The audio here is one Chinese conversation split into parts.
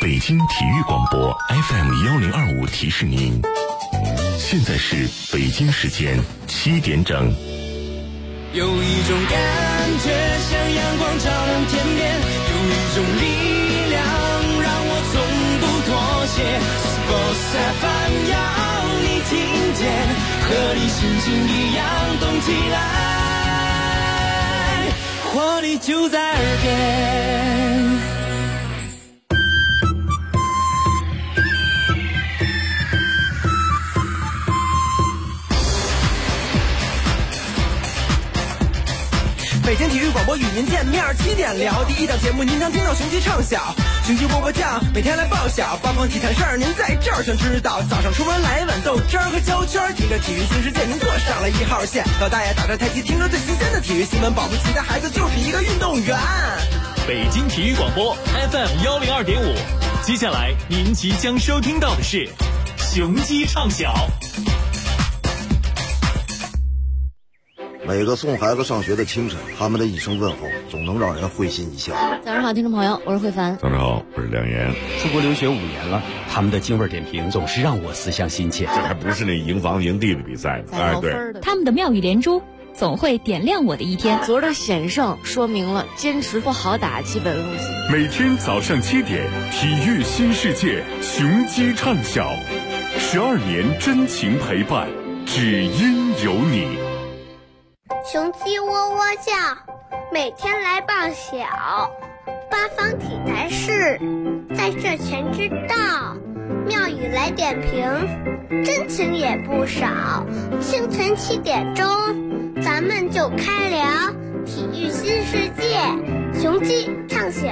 北京体育广播 FM1025提示您，现在是北京时间7点整。 有一种感觉像阳光照亮天边，有一种力量让我从不妥协。Sports FM 要你听见，和你心情一样动起来，活力就在耳边。 北京体育广播与您见面，7点聊第一档节目，您将听到雄鸡唱晓，雄鸡波波酱，每天来报晓，八方体坛事儿您在这儿全知道。早上出门来碗豆汁儿和焦圈，听着体育新世界，您坐上了1号线。老大爷打着太极，听着最新鲜的体育新闻，保不齐的孩子就是一个运动员。 北京体育广播 FM102.5，接下来您即将收听到的是雄鸡唱晓。 每个送孩子上学的清晨，他们的一声问候总能让人会心一笑。 早上好，听众朋友，我是慧凡。 早上好，我是梁岩。 出国留学5年了，他们的京味点评总是让我思乡心切。 这还不是那赢房赢地的比赛呢，哎，对， 他们的妙语连珠总会点亮我的一天。 昨儿的险胜说明了坚持不好打基本路径。 每天早上7点，体育新世界，雄鸡唱晓，12年真情陪伴，只因有你。 雄鸡喔喔叫，每天来报晓，八方体坛事，在这全知道。妙语来点评，真情也不少。清晨7点钟，咱们就开聊体育新世界，雄鸡唱晓。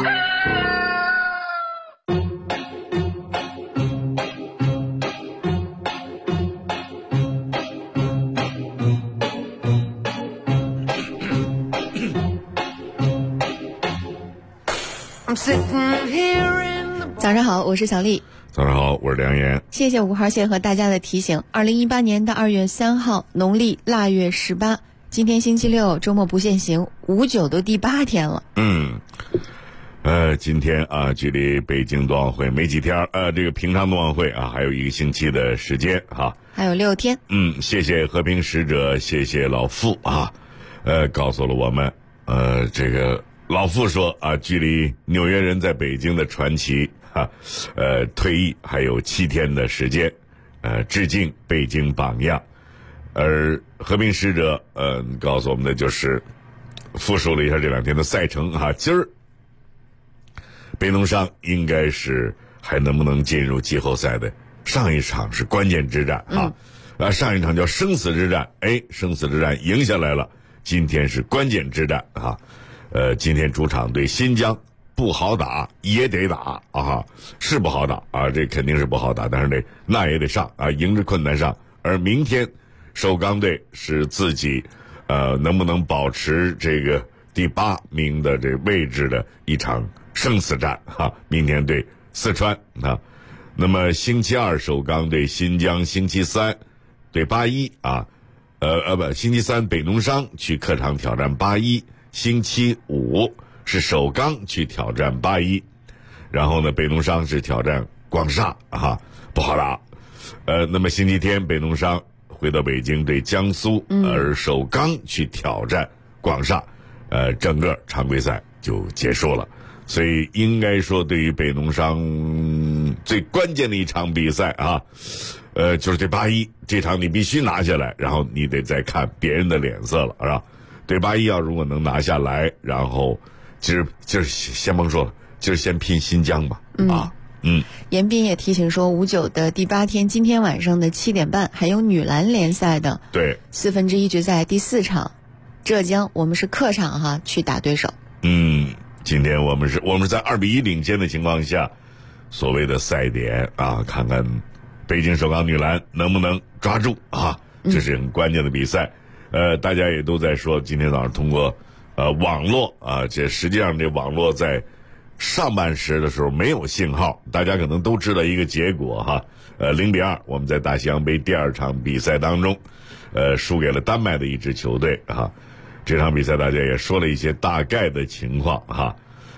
早上好，我是小丽。 早上好，我是梁岩。 谢谢5号线和大家的提醒。2018年的2月3号，农历腊月18，今天星期六，周末不限行，59都第8天了。 今天啊，距离北京冬奥会没几天，这个平常冬奥会啊，还有1个星期的时间哈， 还有6天。 谢谢和平使者，谢谢老傅啊，告诉了我们，这个老傅说啊，距离纽约人在北京的传奇退役还有7天的时间，致敬北京榜样。而和平使者告诉我们的就是复述了一下这2天的赛程哈，今儿北农商应该是还能不能进入季后赛的上一场是关键之战上一场叫生死之战，生死之战赢下来了，今天是关键之战啊。今天主场对新疆不好打也得打啊，是不好打啊，这肯定是不好打，但是那也得上啊，迎着困难上。而明天首钢队是自己能不能保持这个第8名的这位置的一场生死战明天对四川啊。那么星期2首钢对新疆，星期3对81星期3北农商去客场挑战81，星期5是首钢去挑战81，然后呢北农商是挑战广厦不好打。那么星期天北农商回到北京对江苏，而首钢去挑战广厦，整个常规赛就结束了。所以应该说对于北农商最关键的一场比赛就是这81，这场你必须拿下来，然后你得再看别人的脸色了，是吧？对81要如果能拿下来，然后今儿先甭说了，今儿先拼新疆吧。 严斌也提醒说，59的第8天，今天晚上的7点半还有女篮联赛的对 1/4决赛第4场，浙江我们是客场去打对手。 今天我们是在2-1领先的情况下，所谓的赛点看看北京首钢女篮能不能抓住这是很关键的比赛。大家也都在说，今天早上通过网络这实际上这网络在上半时的时候没有信号，大家可能都知道一个结果0-2，我们在大西洋杯第2场比赛当中输给了丹麦的一支球队这场比赛大家也说了一些大概的情况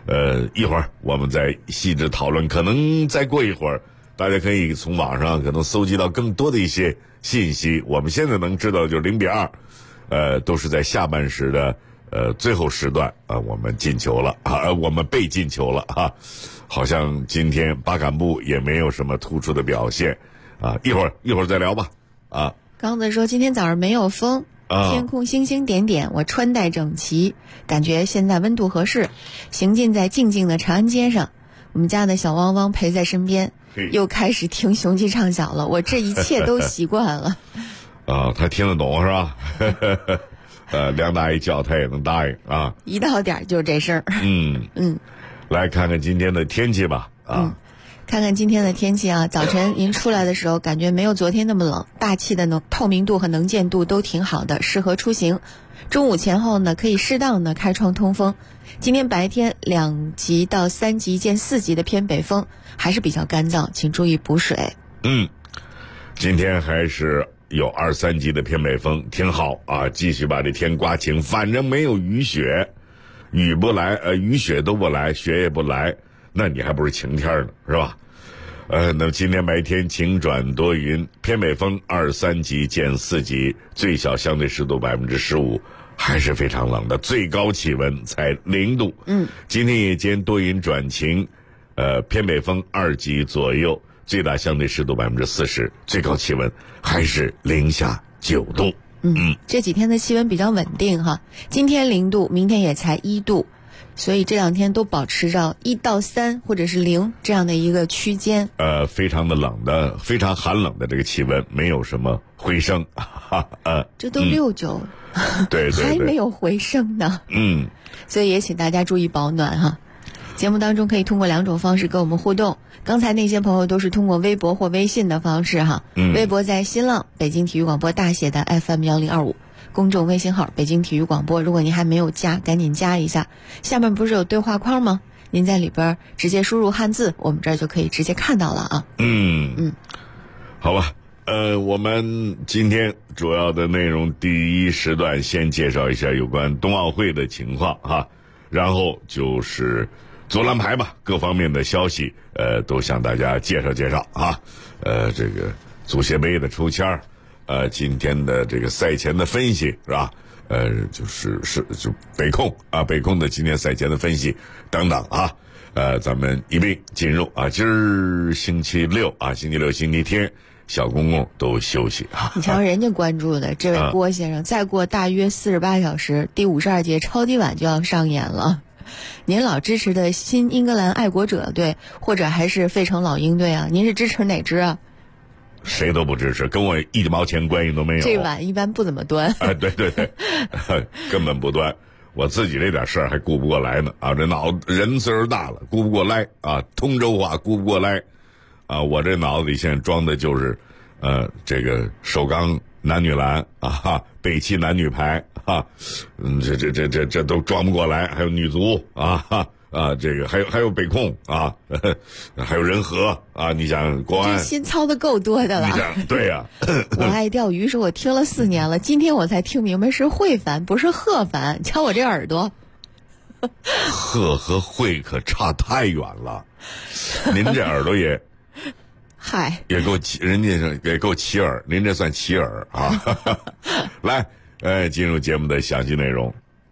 一会儿我们再细致讨论，可能再过一会儿大家可以从网上可能搜集到更多的一些信息。我们现在能知道的就是0-2，都是在下半时的最后时段我们进球了我们被进球了好像今天巴坎布也没有什么突出的表现一会儿再聊吧刚子说今天早上没有风，天空星星点点，我穿戴整齐，感觉现在温度合适，行进在静静的长安街上，我们家的小汪汪陪在身边，又开始听雄鸡唱晓了，我这一切都习惯了他听得懂是吧梁大爷叫他也能答应一到点就这事儿来看看今天的天气吧看看今天的天气早晨您出来的时候感觉没有昨天那么冷，大气的透明度和能见度都挺好的，适合出行。中午前后呢可以适当的开窗通风。今天白天2级到3级见4级的偏北风，还是比较干燥，请注意补水。 今天还是有2、3级的偏北风，挺好继续把这天刮晴，反正没有雨雪，雨不来雨雪都不来，雪也不来，那你还不是晴天呢是吧？那么今天白天晴转多云，偏北风2、3级见4级，最小相对湿度15%，还是非常冷的，最高气温才0度。今天夜间多云转晴，偏北风2级左右，最大相对湿度40%，最高气温还是零下9度。 这几天的气温比较稳定今天0度，明天也才1度，所以这2天都保持着1到3或者是0这样的一个区间。 非常的冷的，非常寒冷的这个气温，没有什么回升这都6、9 对还没有回升呢所以也请大家注意保暖节目当中可以通过2种方式跟我们互动，刚才那些朋友都是通过微博或微信的方式微博在新浪北京体育广播大写的 FM1025，公众微信号北京体育广播，如果您还没有加赶紧加一下，下面不是有对话框吗？您在里边直接输入汉字，我们这儿就可以直接看到了好吧我们今天主要的内容第一时段先介绍一下有关冬奥会的情况然后就是足篮排吧，各方面的消息都向大家介绍介绍这个足协杯的抽签今天的这个赛前的分析是吧？就北控的今天赛前的分析等等咱们一并进入今儿星期六星期六星期天小公公都休息你瞧人家关注的这位郭先生，再过大约48小时，第52届超级碗就要上演了。您老支持的新英格兰爱国者队，或者还是费城老鹰队您是支持哪支谁都不支持，跟我1毛钱关系都没有。 这碗一般不怎么端对根本不端，我自己这点事儿还顾不过来呢这人岁数大了顾不过来通州话顾不过来我这脑子里现在装的就是这个首钢男女篮北汽男女排这都装不过来，还有女足这个还有北控还有人和你想国安这心操的够多的了。 对呀我爱钓鱼是我听了4年了，今天我才听明白是会帆不是鹤帆，瞧我这耳朵鹤和会可差太远了您这耳朵也嗨也够人家也够齐耳，您这算齐耳来进入节目的详细内容。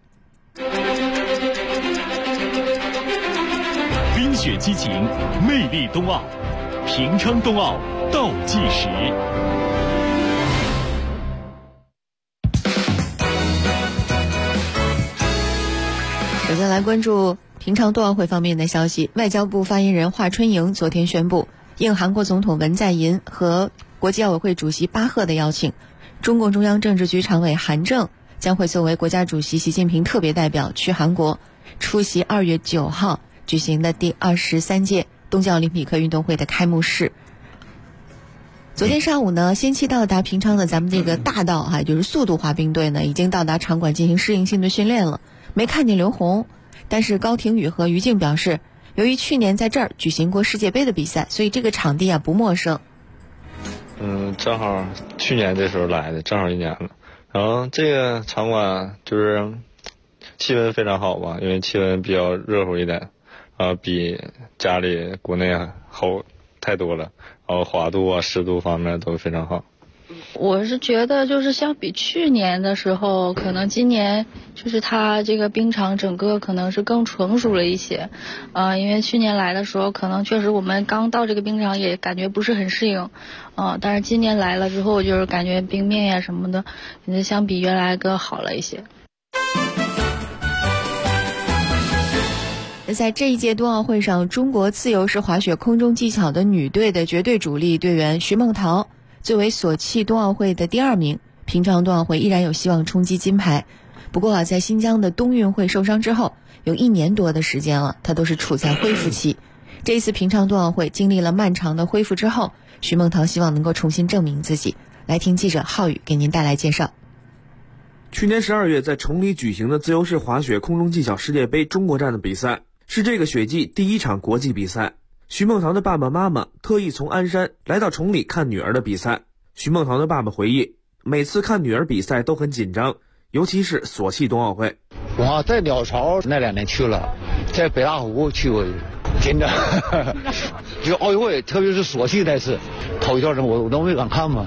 冰雪激情，魅力冬奥，平昌冬奥倒计时。 首先来关注平昌冬奥会方面的消息。外交部发言人华春莹昨天宣布，应韩国总统文在寅和国际奥委会主席巴赫的邀请，中共中央政治局常委韩正将会作为国家主席习近平特别代表去韩国出席2月9号举行的第23届冬季奥林匹克运动会的开幕式。昨天上午呢，先期到达平昌的咱们这个大道就是速度滑冰队呢，已经到达场馆进行适应性的训练了，没看见刘虹。但是高廷宇和于静表示，由于去年在这儿举行过世界杯的比赛，所以这个场地不陌生。 正好去年这时候来的，正好1年了。然后这个场馆就是气温非常好吧，因为气温比较热乎一点。 比家里国内好太多了，然后滑度啊、湿度方面都非常好。 我是觉得就是相比去年的时候，可能今年就是它这个冰场整个可能是更成熟了一些，因为去年来的时候可能确实我们刚到这个冰场也感觉不是很适应，但是今年来了之后就是感觉冰面呀什么的，感觉相比原来更好了一些。 在这一届冬奥会上，中国自由式滑雪空中技巧的女队的绝对主力队员徐梦桃作为索契冬奥会的第2名，平昌冬奥会依然有希望冲击金牌。不过在新疆的冬运会受伤之后，有1年多的时间了，她都是处在恢复期。这一次平昌冬奥会经历了漫长的恢复之后，徐梦桃希望能够重新证明自己。来听记者浩宇给您带来介绍。 去年12月在崇礼举行的自由式滑雪空中技巧世界杯中国站的比赛，是这个雪季第1场国际比赛。徐梦桃的爸爸妈妈特意从鞍山来到崇礼看女儿的比赛。徐梦桃的爸爸回忆，每次看女儿比赛都很紧张，尤其是索契冬奥会。 我在鸟巢那2年去了，在北大湖去过，真的就奥运会，特别是索契那次，头一段我都没敢看嘛。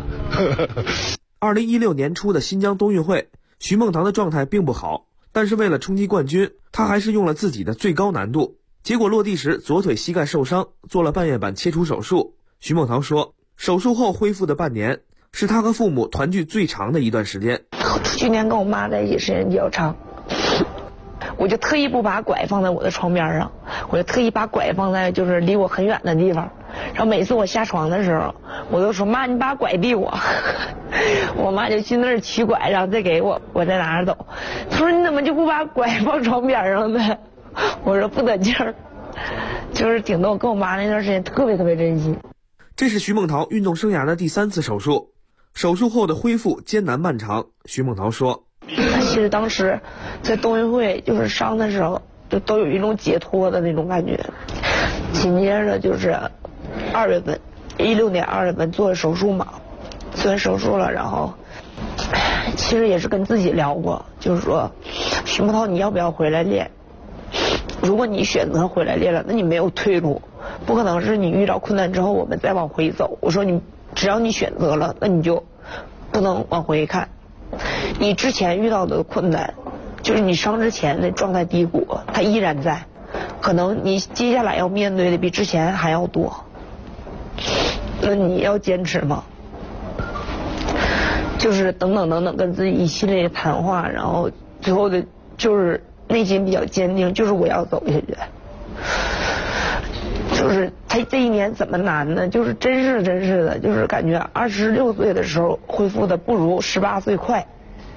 2016年初的新疆冬运会，徐梦桃的状态并不好，但是为了冲击冠军，她还是用了自己的最高难度。结果落地时左腿膝盖受伤，做了半月板切除手术。徐梦桃说，手术后恢复的半年是她和父母团聚最长的一段时间。 去年跟我妈在一起时间比较长，我就特意不把拐放在我的床边上，我就特意把拐放在就是离我很远的地方。然后每次我下床的时候，我都说妈，你把拐递我。我妈就去那儿取拐，然后再给我，我再拿着走。她说你怎么就不把拐放床边上呢？我说不得劲儿，就是挺逗。跟我妈那段时间特别珍惜。 这是徐梦桃运动生涯的第3次手术，手术后的恢复艰难漫长。徐梦桃说， 其实当时在冬运会就是伤的时候，就都有一种解脱的那种感觉。紧接着就是2月份，16年2月份做了手术嘛，做完手术了，然后其实也是跟自己聊过，就是说徐梦桃你要不要回来练？如果你选择回来练了，那你没有退路，不可能是你遇到困难之后我们再往回走。我说你只要你选择了，那你就不能往回看。你之前遇到的困难，就是你伤之前的状态低谷，它依然在，可能你接下来要面对的比之前还要多。那你要坚持吗？就是等等跟自己一系列谈话，然后最后的就是内心比较坚定，就是我要走下去。就是他这1年怎么难呢？就是真是的，就是感觉26岁的时候恢复的不如18岁快，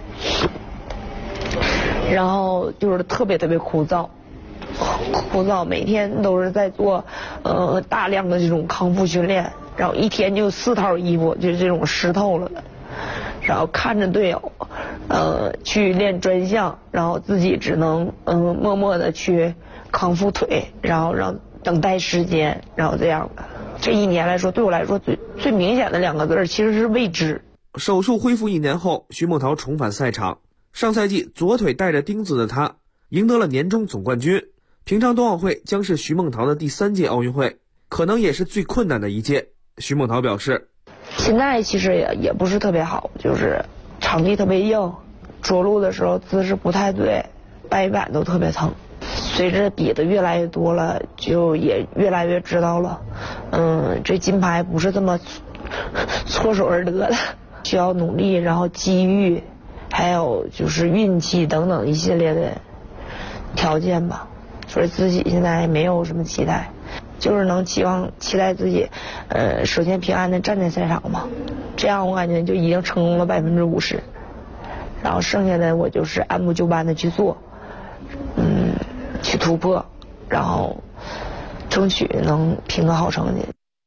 然后就是特别枯燥，每天都是在做大量的这种康复训练，然后一天就4套衣服，就是这种湿透了的。然后看着队友去练专项，然后自己只能默默的去康复腿，然后让等待时间，然后这样的。这1年来说，对我来说最明显的2个字其实是未知。 手术恢复1年后，徐梦桃重返赛场。上赛季左腿带着钉子的她赢得了年终总冠军。平昌冬奥会将是徐梦桃的第3届奥运会，可能也是最困难的一届。徐梦桃表示， 现在其实也不是特别好，就是场地特别硬，着陆的时候姿势不太对，半月板都特别疼。随着比的越来越多了，就也越来越知道了，这金牌不是这么搓手而得的，需要努力，然后机遇，还有就是运气等等一系列的条件吧。所以自己现在没有什么期待，就是能期待自己，首先平安的站在赛场嘛，这样我感觉就已经成功了50%，然后剩下的我就是按部就班的去做，去突破，然后争取能评个好成绩。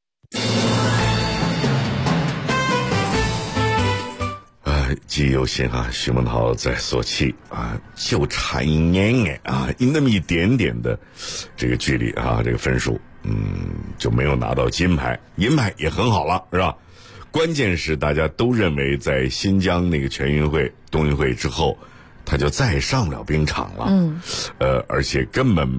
记忆犹新啊，徐梦桃在索契就差1年那么一点点的这个距离这个分数，就没有拿到金牌，银牌也很好了，是吧？关键是大家都认为在新疆那个全运会、冬运会之后，他就再上不了冰场了，而且根本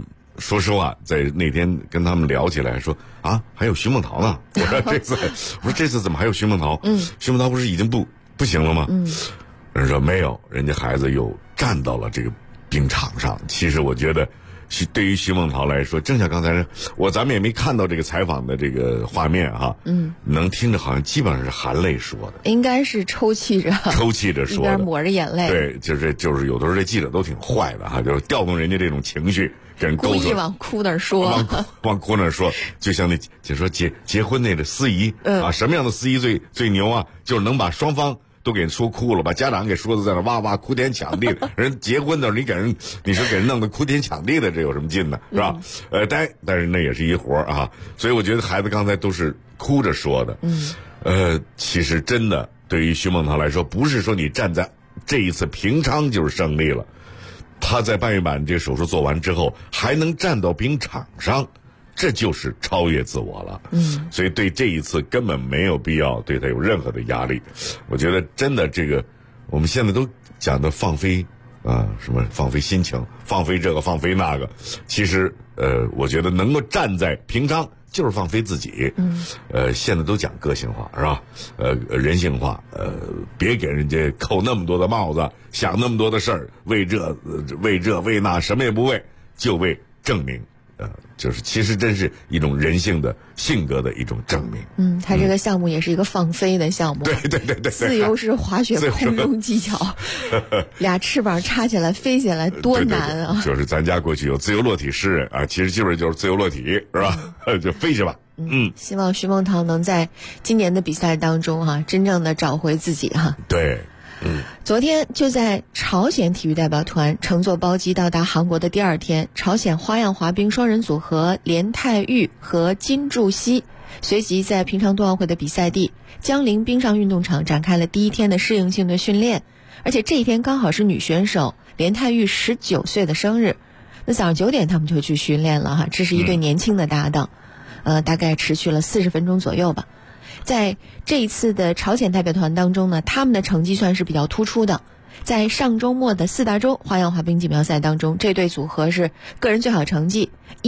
说实话，在那天跟他们聊起来说啊，还有徐梦桃呢。我说这次怎么还有徐梦桃？徐梦桃不是已经不行了吗？人说没有，人家孩子又站到了这个冰场上。其实我觉得，对于徐梦桃来说，正像刚才咱们也没看到这个采访的这个画面哈，能听着好像基本上是含泪说的， 应该是抽泣着说的， 一边抹着眼泪。 对，就是有的时候这记者都挺坏的哈，就是调动人家这种情绪，给人勾出来， 故意往哭那儿说， 往哭那儿说，就像那就说结婚那个司仪啊，什么样的司仪最牛啊？就是能把双方都给人说哭了，把家长给说的在那哇哇哭天抢地。人结婚的时候，你说给人弄得哭天抢地的，这有什么劲呢？是吧？但是那也是一活啊。所以我觉得孩子刚才都是哭着说的。其实真的对于徐梦桃来说，不是说你站在这一次平昌就是胜利了，他在半月板这个手术做完之后，还能站到冰场上。这就是超越自我了，所以对这一次根本没有必要对他有任何的压力。我觉得真的这个，我们现在都讲的放飞什么放飞心情，放飞这个放飞那个，其实我觉得能够站在平昌就是放飞自己。现在都讲个性化是吧？人性化，别给人家扣那么多的帽子，想那么多的事儿，为这为那，什么也不为，就为证明。就是其实真是一种人性的性格的一种证明。 他这个项目也是一个放飞的项目。 对， 自由式滑雪空中技巧，俩翅膀插起来飞起来多难啊！ 就是咱家过去有自由落体诗人啊，其实基本上就是自由落体，是吧？就飞去吧。 希望徐梦桃能在今年的比赛当中真正的找回自己哈。 对。 昨天就在朝鲜体育代表团乘坐包机到达韩国的第二天，朝鲜花样滑冰双人组合连泰玉和金柱熙随即在平昌冬奥会的比赛地江陵冰上运动场展开了第一天的适应性的训练，而且这一天刚好是女选手连泰玉19岁的生日。那早上9点他们就去训练了哈，这是一对年轻的搭档，大概持续了40分钟左右吧。在这一次的朝鲜代表团当中呢，他们的成绩算是比较突出的。在上周末的4大洲花样滑冰锦标赛当中，这对组合是个人最好成绩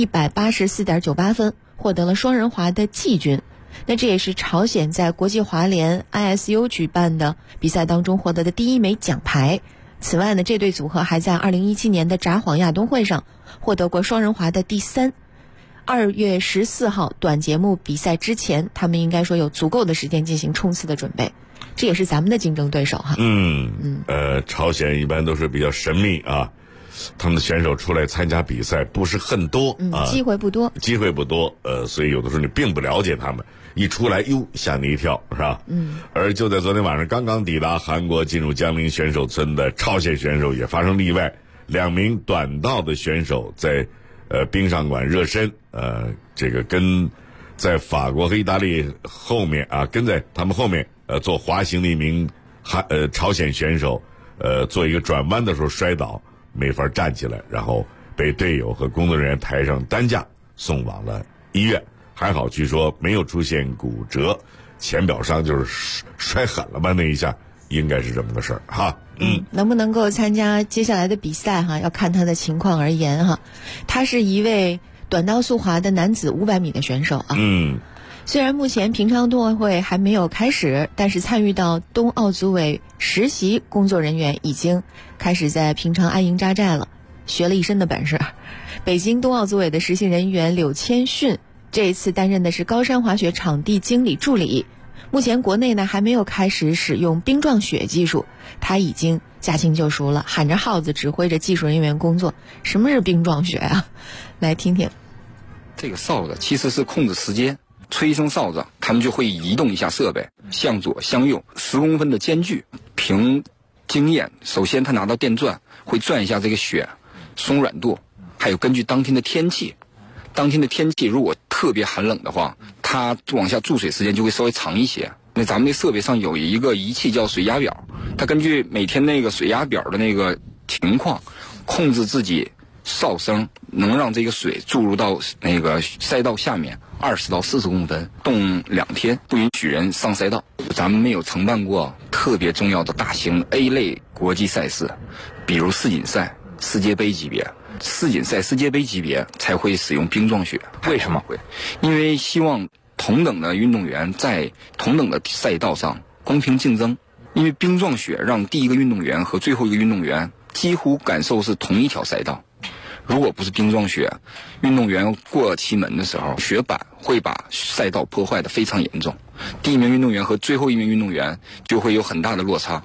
184.98 分，获得了双人滑的季军。那这也是朝鲜在国际滑联 ISU 举办的比赛当中获得的第1枚奖牌。此外呢，这对组合还在2017年的札幌亚冬会上获得过双人滑的第3。2月14号短节目比赛之前，他们应该说有足够的时间进行冲刺的准备，这也是咱们的竞争对手哈。 朝鲜一般都是比较神秘啊，他们的选手出来参加比赛不是很多机会不多， 所以有的时候你并不了解他们，一出来吓你一跳是吧？而就在昨天晚上刚刚抵达韩国进入江陵选手村的朝鲜选手也发生例外，2名短道的选手在冰上馆热身，这个跟在法国和意大利后面跟在他们后面做滑行的一名朝鲜选手，做一个转弯的时候摔倒，没法站起来，然后被队友和工作人员抬上担架送往了医院。还好，据说没有出现骨折，浅表伤就是摔狠了吧那一下，应该是这么个事儿哈。 能不能够参加接下来的比赛哈，要看他的情况而言哈。他是一位短道速滑的男子500米的选手啊。虽然目前平昌冬奥会还没有开始，但是参与到冬奥组委实习工作人员已经开始在平昌安营扎寨了，学了一身的本事。北京冬奥组委的实习人员柳千训这一次担任的是高山滑雪场地经理助理。目前国内呢还没有开始使用冰撞雪技术，他已经驾轻就熟了，喊着号子指挥着技术人员工作。什么是冰撞雪啊？来听听。 这个哨子其实是控制时间，吹一声哨子，他们就会移动一下设备，向左向右10公分的间距。凭经验，首先他拿到电钻会转一下这个雪松软度，还有根据当天的天气，如果特别寒冷的话，它往下注水时间就会稍微长一些。那咱们的设备上有一个仪器叫水压表，它根据每天那个水压表的那个情况，控制自己哨声，能让这个水注入到那个赛道下面20到40公分，冻2天，不允许人上赛道。咱们没有承办过特别重要的大型 A 类国际赛事，比如世锦赛、 世界杯级别，世锦赛世界杯级别才会使用冰状雪。为什么会？因为希望同等的运动员在同等的赛道上公平竞争。因为冰状雪让第一个运动员和最后一个运动员几乎感受是同一条赛道。如果不是冰状雪，运动员过其门的时候，雪板会把赛道破坏得非常严重，第一名运动员和最后一名运动员就会有很大的落差。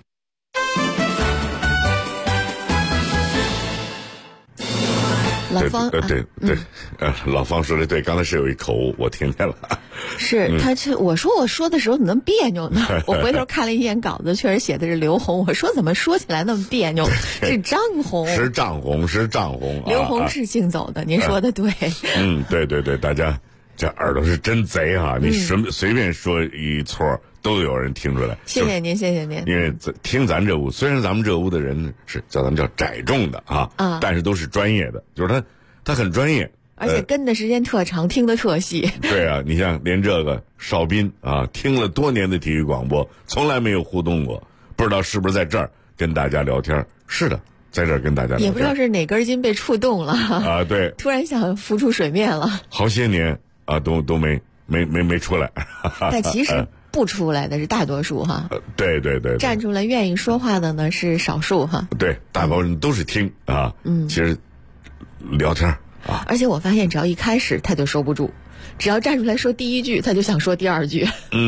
老方对，老方说的对，刚才是有一口误，我听见了。 是他我说的时候怎么那么别扭呢？我回头看了一眼稿子，确实写的是刘洪，我说怎么说起来那么别扭？是张红， 是张红。 刘洪是姓走的，您说的对。 对，大家这耳朵是真贼哈！你随便说一撮都有人听出来。 谢谢您。 因为听咱这屋，虽然咱们这屋的人是叫咱们叫窄众的啊，但是都是专业的，就是他很专业， 而且跟的时间特长，听得特细。 对啊，你像连这个邵斌啊，听了多年的体育广播，从来没有互动过，不知道是不是在这儿跟大家聊天？是的，在这儿跟大家聊天。 也不知道是哪根筋被触动了啊，对， 突然想浮出水面了。 好些年啊，都没出来。 但其实不出来的是大多数哈。 对， 站出来愿意说话的呢是少数哈。 对，大部分人都是听啊。其实聊天啊。 而且我发现，只要一开始他就收不住，只要站出来说第一句，他就想说第二句。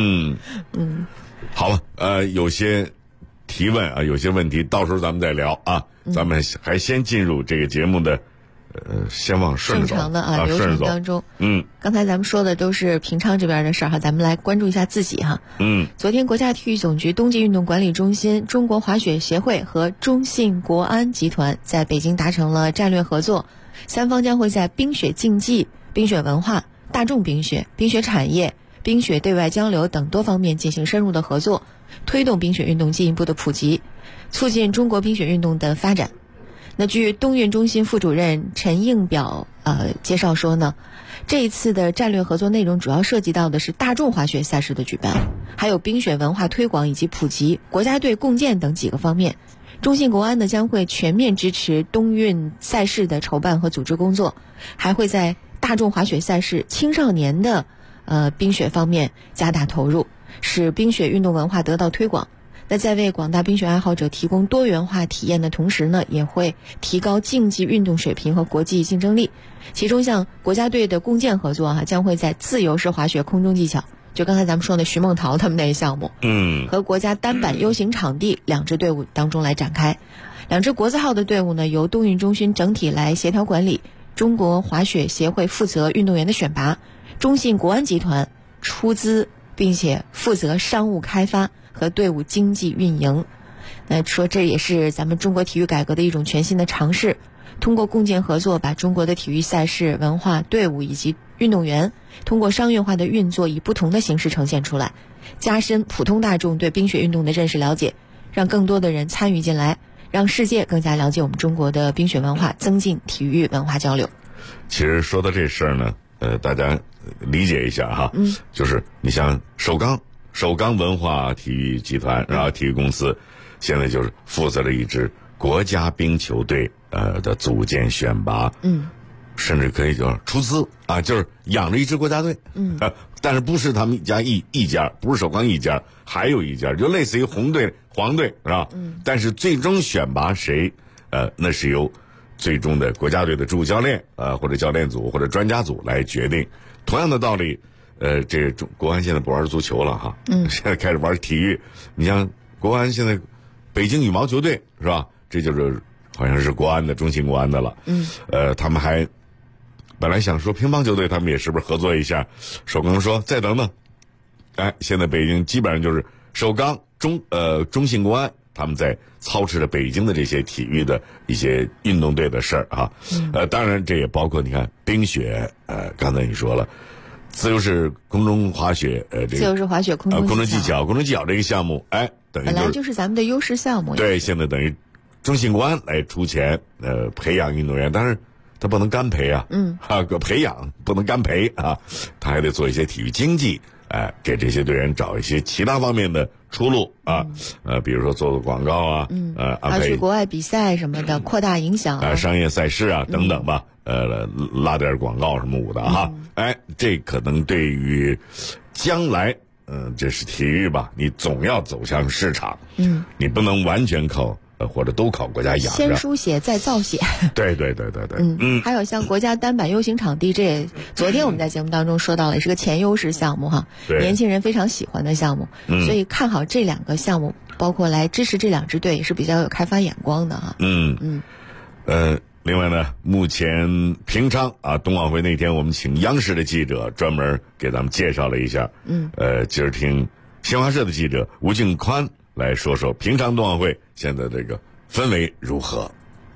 好吧，有些提问啊，有些问题，到时候咱们再聊啊。咱们还先进入这个节目的。先往顺正常的流程当中，刚才咱们说的都是平昌这边的事儿哈，咱们来关注一下自己哈。昨天国家体育总局冬季运动管理中心、中国滑雪协会和中信国安集团在北京达成了战略合作，三方将会在冰雪竞技、冰雪文化、大众冰雪、冰雪产业、冰雪对外交流等多方面进行深入的合作，推动冰雪运动进一步的普及，促进中国冰雪运动的发展。那据冬运中心副主任陈应表介绍说呢，这一次的战略合作内容主要涉及到的是大众滑雪赛事的举办，还有冰雪文化推广以及普及、国家队共建等几个方面。中信国安呢将会全面支持冬运赛事的筹办和组织工作，还会在大众滑雪赛事、青少年的冰雪方面加大投入，使冰雪运动文化得到推广。那在为广大冰雪爱好者提供多元化体验的同时呢，也会提高竞技运动水平和国际竞争力。其中像国家队的共建合作将会在自由式滑雪空中技巧，就刚才咱们说的徐梦桃他们那一项目，和国家单板 U 型场地两支队伍当中来展开。两支国字号的队伍呢，由冬运中心整体来协调管理，中国滑雪协会负责运动员的选拔，中信国安集团出资并且负责商务开发和队伍经济运营。那说这也是咱们中国体育改革的一种全新的尝试，通过共建合作，把中国的体育赛事、文化、队伍以及运动员通过商业化的运作以不同的形式呈现出来，加深普通大众对冰雪运动的认识了解，让更多的人参与进来，让世界更加了解我们中国的冰雪文化，增进体育文化交流。 其实说到这事儿呢，大家理解一下哈，就是你像首钢文化体育集团，然后体育公司现在就是负责了一支国家冰球队的组建选拔，甚至可以叫出资啊，就是养着一支国家队，但是不是他们一家，不是首钢一家，还有一家，就类似于红队、黄队是吧？但是最终选拔谁，那是由最终的国家队的主教练或者教练组或者专家组来决定。同样的道理。这国安现在不玩足球了哈，现在开始玩体育。你像国安现在北京羽毛球队是吧？这就是好像是国安的，中信国安的了。他们还本来想说乒乓球队，他们也是不是合作一下？首钢说再等等。现在北京基本上就是首钢、中信国安他们在操持着北京的这些体育的一些运动队的事儿啊。当然这也包括你看冰雪，刚才你说了。自由式空中滑雪，自由式滑雪空中技巧这个项目，等于本来就是咱们的优势项目。 对，现在等于中信国安来出钱，培养运动员，但是他不能干培啊，培养不能干培啊，他还得做一些体育经济，给这些队员找一些其他方面的出路啊，比如说做广告啊， 还有去国外比赛什么的，扩大影响商业赛事啊等等吧，拉点广告什么舞的哈，这可能对于将来，这是体育吧，你总要走向市场，你不能完全靠。或者都靠国家养着， 先书写再造写。 对， 还有像国家单板 U 型场地，这昨天我们在节目当中说到了，也是个前优势项目哈，年轻人非常喜欢的项目，所以看好这两个项目，包括来支持这两支队也是比较有开发眼光的哈。 另外呢，目前平昌冬奥会那天，我们请央视的记者专门给咱们介绍了一下，今儿听新华社的记者吴敬宽来说说平昌冬奥会现在这个氛围如何。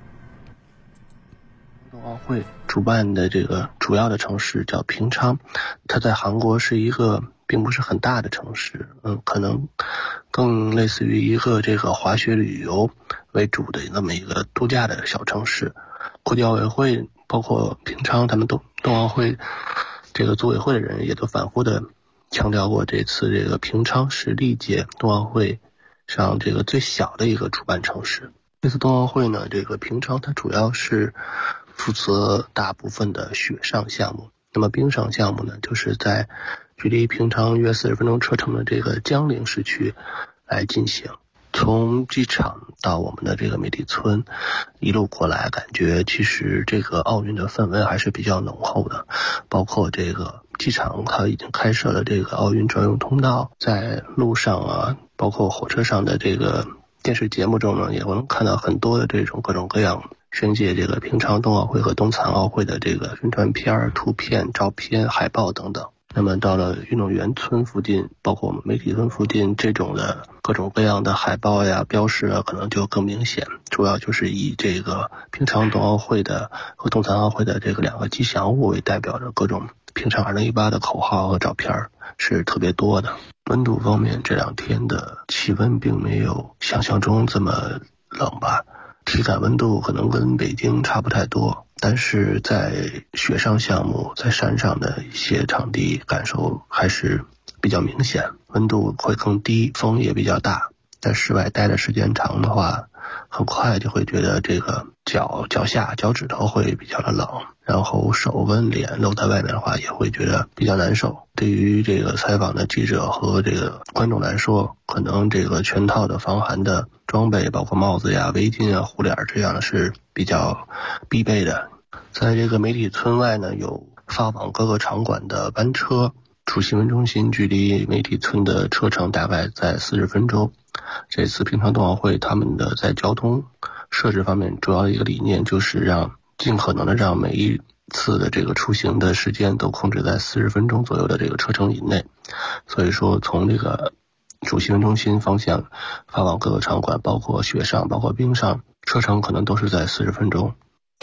冬奥会主办的这个主要的城市叫平昌，它在韩国是一个并不是很大的城市，可能更类似于一个这个滑雪旅游为主的那么一个度假的小城市。国际奥委会包括平昌他们冬奥会这个组委会的人也都反复的强调过，这次这个平昌是历届冬奥会上这个最小的一个主办城市。这次冬奥会呢，这个平昌它主要是负责大部分的雪上项目，那么冰上项目呢，就是在距离平昌约40分钟车程的这个江陵市区来进行。从机场到我们的这个媒体村一路过来，感觉其实这个奥运的氛围还是比较浓厚的，包括这个机场它已经开设了这个奥运专用通道，在路上啊，包括火车上的这个电视节目中呢，也能看到很多的这种各种各样宣介这个平昌冬奥会和冬残奥会的这个宣传片、图片、照片、海报等等。那么到了运动员村附近，包括我们媒体村附近，这种的各种各样的海报呀、标识啊，可能就更明显。主要就是以这个平昌冬奥会的和冬残奥会的这个两个吉祥物为代表着，各种平昌2018的口号和照片是特别多的。温度方面，这2天的气温并没有想象中这么冷吧，体感温度可能跟北京差不太多，但是在雪上项目，在山上的一些场地感受还是比较明显，温度会更低，风也比较大。在室外待的时间长的话，很快就会觉得这个脚下脚趾头会比较的冷，然后手跟脸露在外面的话也会觉得比较难受。对于这个采访的记者和这个观众来说，可能这个全套的防寒的装备，包括帽子呀、围巾啊、护脸这样的是比较必备的。在这个媒体村外呢，有发往各个场馆的班车，出新闻中心距离媒体村的车程大概在40分钟。这次平昌冬奥会他们的在交通设置方面主要的一个理念就是尽可能的让每一次的这个出行的时间都控制在40分钟左右的这个车程以内。所以说从这个主新闻中心方向发往各个场馆，包括雪上包括冰上，车程可能都是在40分钟。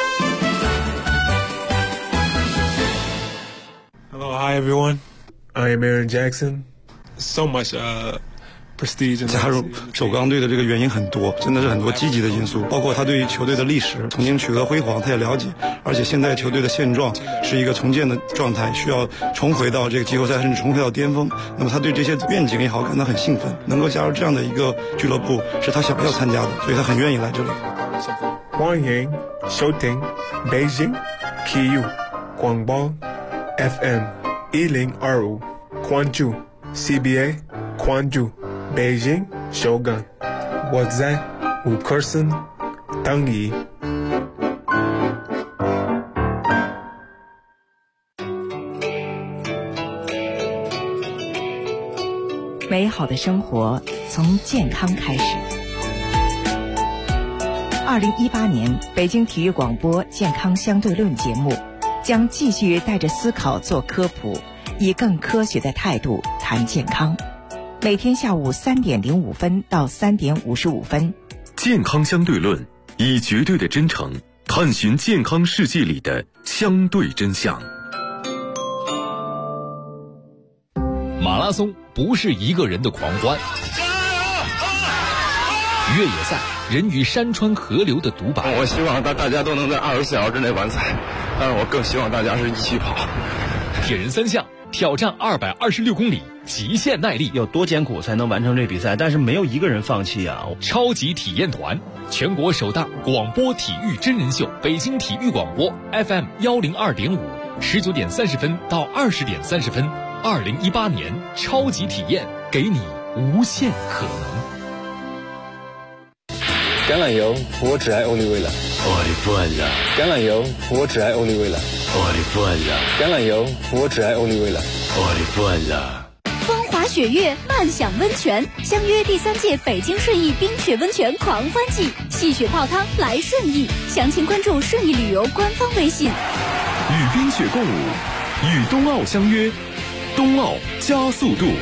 Hello, hi everyone. I am Aaron Jackson. So much prestige. 加入首钢队的这个原因很多，真的是很多积极的因素，包括他对于球队的历史曾经取得辉煌他也了解，而且现在球队的现状是一个重建的状态，需要重回到这个季后赛甚至重回到巅峰。那么他对这些愿景也好感到很兴奋，能够加入这样的一个俱乐部是他想要参加的，所以他很愿意来这里。 光阳、收听北京体育广播 FM1025，关注 CBA， 关注北京首钢，我在吴克森等你。 美好的生活从健康开始。2018年北京体育广播健康相对论节目将继续带着思考做科普，以更科学的态度谈健康。每天下午3点05分到3点55分。 健康相对论，以绝对的真诚探寻健康世界里的相对真相。 马拉松不是一个人的狂欢，越野赛人与山川河流的独白。 我希望大家都能在24小时之内完赛，但是我更希望大家是一起跑。 铁人三项挑战226公里极限耐力。 有多艰苦才能完成这比赛？但是没有一个人放弃啊！ 超级体验团，全国首档广播体育真人秀，北京体育广播 FM 102.5，19点30分到20点30分，2018年超级体验，给你无限可能。 橄榄油，我只爱欧丽薇了。橄榄油，我只爱欧丽薇了。橄榄油，我只爱欧丽薇了。 风华雪月，漫享温泉，相约第3届北京顺义冰雪温泉狂欢季，戏雪泡汤来顺义，详情关注顺义旅游官方微信。 与冰雪共舞，与冬奥相约，冬奥加速度。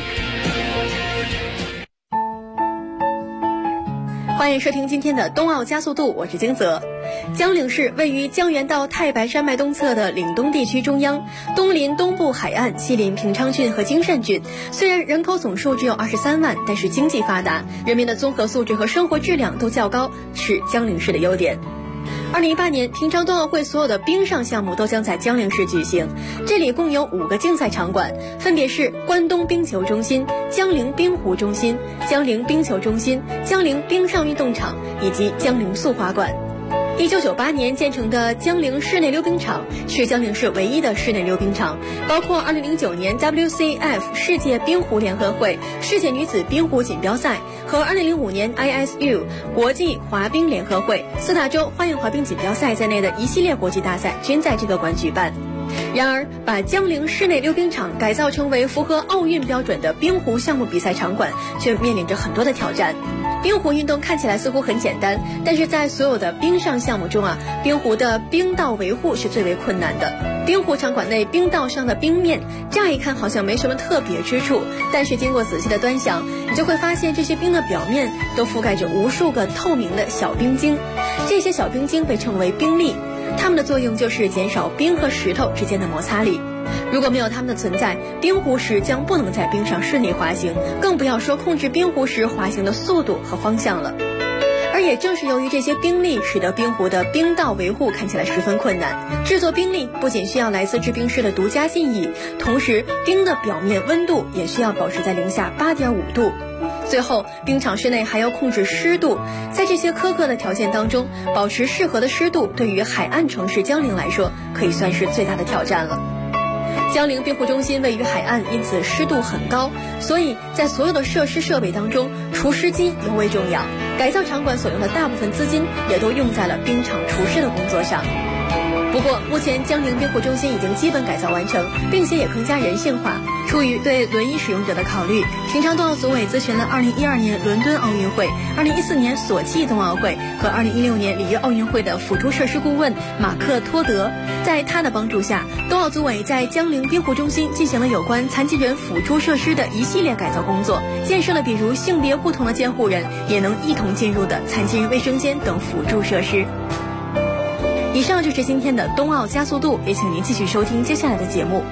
欢迎收听今天的冬奥加速度，我是金泽。江陵市位于江原道太白山脉东侧的岭东地区中央，东临东部海岸，西临平昌郡和金山郡。虽然人口总数只有23万，但是经济发达，人民的综合素质和生活质量都较高，是江陵市的优点。2018年平昌冬奥会所有的冰上项目都将在江陵市举行，这里共有5个竞赛场馆，分别是关东冰球中心、江陵冰壶中心、江陵冰球中心、江陵冰上运动场以及江陵速滑馆。1998年建成的江陵室内溜冰场是江陵市唯一的室内溜冰场，包括2009年 WCF 世界冰壶联合会世界女子冰壶锦标赛和2005年 ISU 国际滑冰联合会4大洲花样滑冰锦标赛在内的一系列国际大赛均在这个馆举办。然而，把江陵室内溜冰场改造成为符合奥运标准的冰壶项目比赛场馆，却面临着很多的挑战。冰壶运动看起来似乎很简单，但是在所有的冰上项目中冰壶的冰道维护是最为困难的。冰壶场馆内冰道上的冰面，乍一看好像没什么特别之处，但是经过仔细的端详，你就会发现这些冰的表面都覆盖着无数个透明的小冰晶，这些小冰晶被称为冰粒，它们的作用就是减少冰和石头之间的摩擦力。如果没有它们的存在，冰壶时将不能在冰上顺利滑行，更不要说控制冰壶时滑行的速度和方向了。而也正是由于这些冰粒，使得冰壶的冰道维护看起来十分困难。制作冰粒不仅需要来自制冰师的独家技艺，同时冰的表面温度也需要保持在零下8.5度。最后，冰场室内还要控制湿度，在这些苛刻的条件当中，保持适合的湿度对于海岸城市江陵来说，可以算是最大的挑战了。江陵冰壶中心位于海岸，因此湿度很高，所以在所有的设施设备当中，除湿机尤为重要。改造场馆所用的大部分资金也都用在了冰场除湿的工作上。不过，目前江陵冰壶中心已经基本改造完成，并且也更加人性化。出于对轮椅使用者的考虑，平昌冬奥组委咨询了2012年伦敦奥运会、2014年索契冬奥会和2016年里约奥运会的辅助设施顾问马克托德。在他的帮助下，冬奥组委在江陵冰壶中心进行了有关残疾人辅助设施的一系列改造工作，建设了比如性别不同的监护人也能一同进入的残疾人卫生间等辅助设施。以上就是今天的冬奥加速度，也请您继续收听接下来的节目。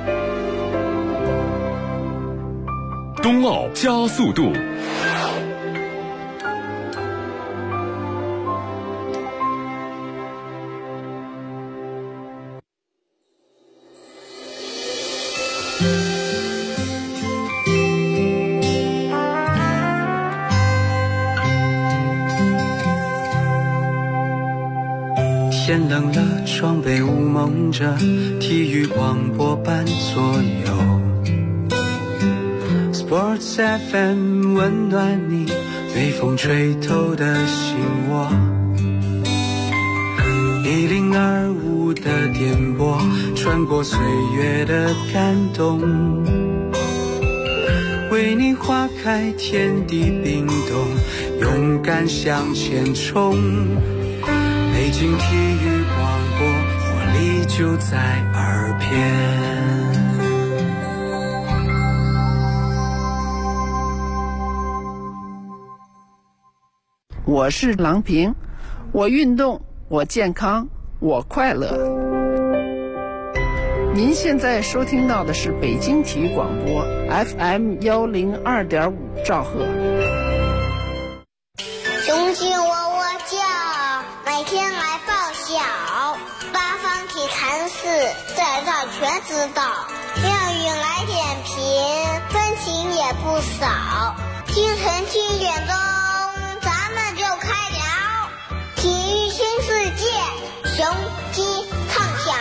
冬奥加速度。 天冷了，窗被雾蒙着，体育广播伴左右。Sports FM 温暖你，被风吹透的心窝。1025的电波，穿过岁月的感动，为你划开天地冰冻，勇敢向前冲。北京体育广播，活力就在耳边。 我是郎平，我运动，我健康，我快乐。您现在收听到的是北京体育广播 FM 102.5兆赫。 雄鸡喔喔叫，每天来报晓，八方体坛在这全知道。妙语来点评，分情也不少。清晨7点钟，咱们就开聊体育新世界，雄鸡唱响。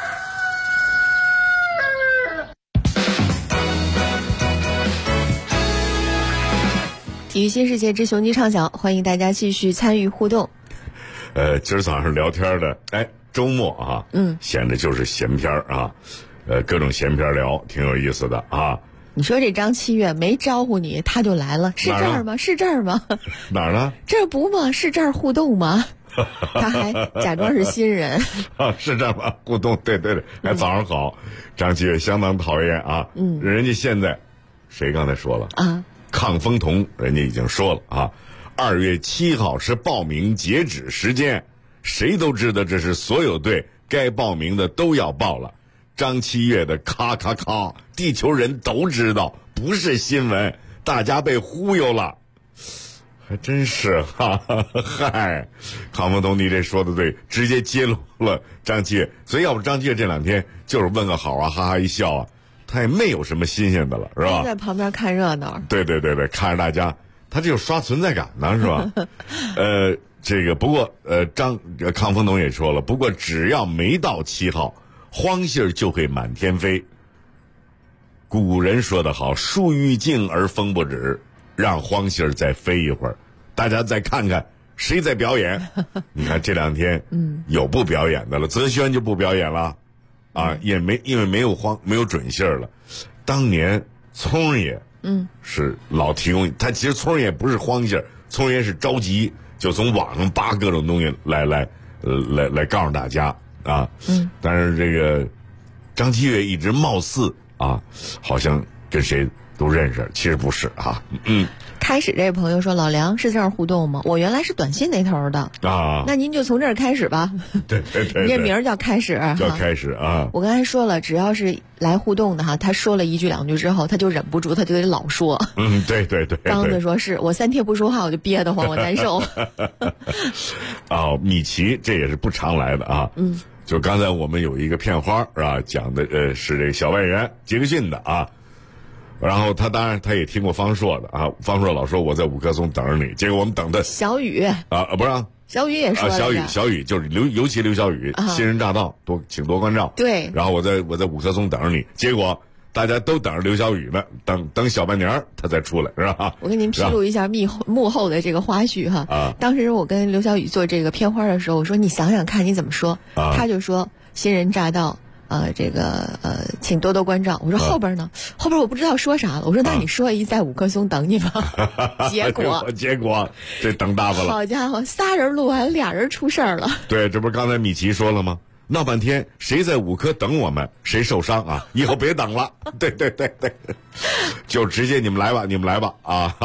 体育新世界之雄鸡唱响，欢迎大家继续参与互动。 今儿早上聊天的，周末啊，闲着就是闲篇啊，各种闲篇聊，挺有意思的啊。 你说这张七月没招呼你，他就来了，是这儿吗？是这儿吗？ 哪儿呢？ 这儿不吗？是这儿互动吗？他还假装是新人是这样互动，对，还早上好。张七月相当讨厌啊，人家现在谁刚才说了啊？亢风同人家已经说了啊，2月7号是报名截止时间，谁都知道这是所有队该报名的都要报了。张七月的咔咔咔，地球人都知道，不是新闻，大家被忽悠了。还真是哈，嗨，亢风同，你这说的对，直接揭露了张七月。所以要不张七月这2天就是问个好啊，哈哈一笑啊，他也没有什么新鲜的了，是吧？ 在旁边看热闹。 对，看着大家，他这有刷存在感呢，是吧？这个不过亢风同也说了，不过只要没到7号，荒信儿就会满天飞。古人说得好，树欲静而风不止，让荒信儿再飞一会儿，大家再看看谁在表演。你看这2天，有不表演的了，泽轩就不表演了，啊，因为没有准信儿了。当年聪儿爷，是老提供他，其实聪儿爷不是荒信儿，聪儿爷是着急，就从网上扒各种东西来告诉大家啊。但是这个张七月一直貌似啊，好像跟谁都认识，其实不是啊。 开始这位朋友说，老梁是这样互动吗？我原来是短信那头的啊， 那您就从这儿开始吧。 对， 你这名儿叫开始， 叫开始啊。 我刚才说了，只要是来互动的哈，他说了1句2句之后，他就忍不住，他就得老说。 对。 刚子说是我3天不说话，我就憋得慌，我难受。 米奇这也是不常来的啊。就刚才我们有一个片花啊，讲的是这个小外援杰克逊的啊。然后当然他也听过方硕的啊，方硕老说我在5棵松等着你，结果我们等的小雨啊， 不是小雨也说小雨就是尤其刘小雨，新人乍到，请多关照。 对， 然后我在5棵松等着你，结果大家都等着刘小雨呢，等小半年他再出来，是吧？ 我给您披露一下幕后的这个花絮哈。当时我跟刘小雨做这个片花的时候，我说你想想看你怎么说，他就说新人乍到。请多多关照。我说后边呢？后边我不知道说啥了。我说那你说一在5棵松等你吧。结果这等大发了。 好家伙，3人录完，2人出事儿了。 对，这不是刚才米奇说了吗？闹半天，谁在5棵等我们，谁受伤啊！以后别等了。对，就直接你们来吧啊！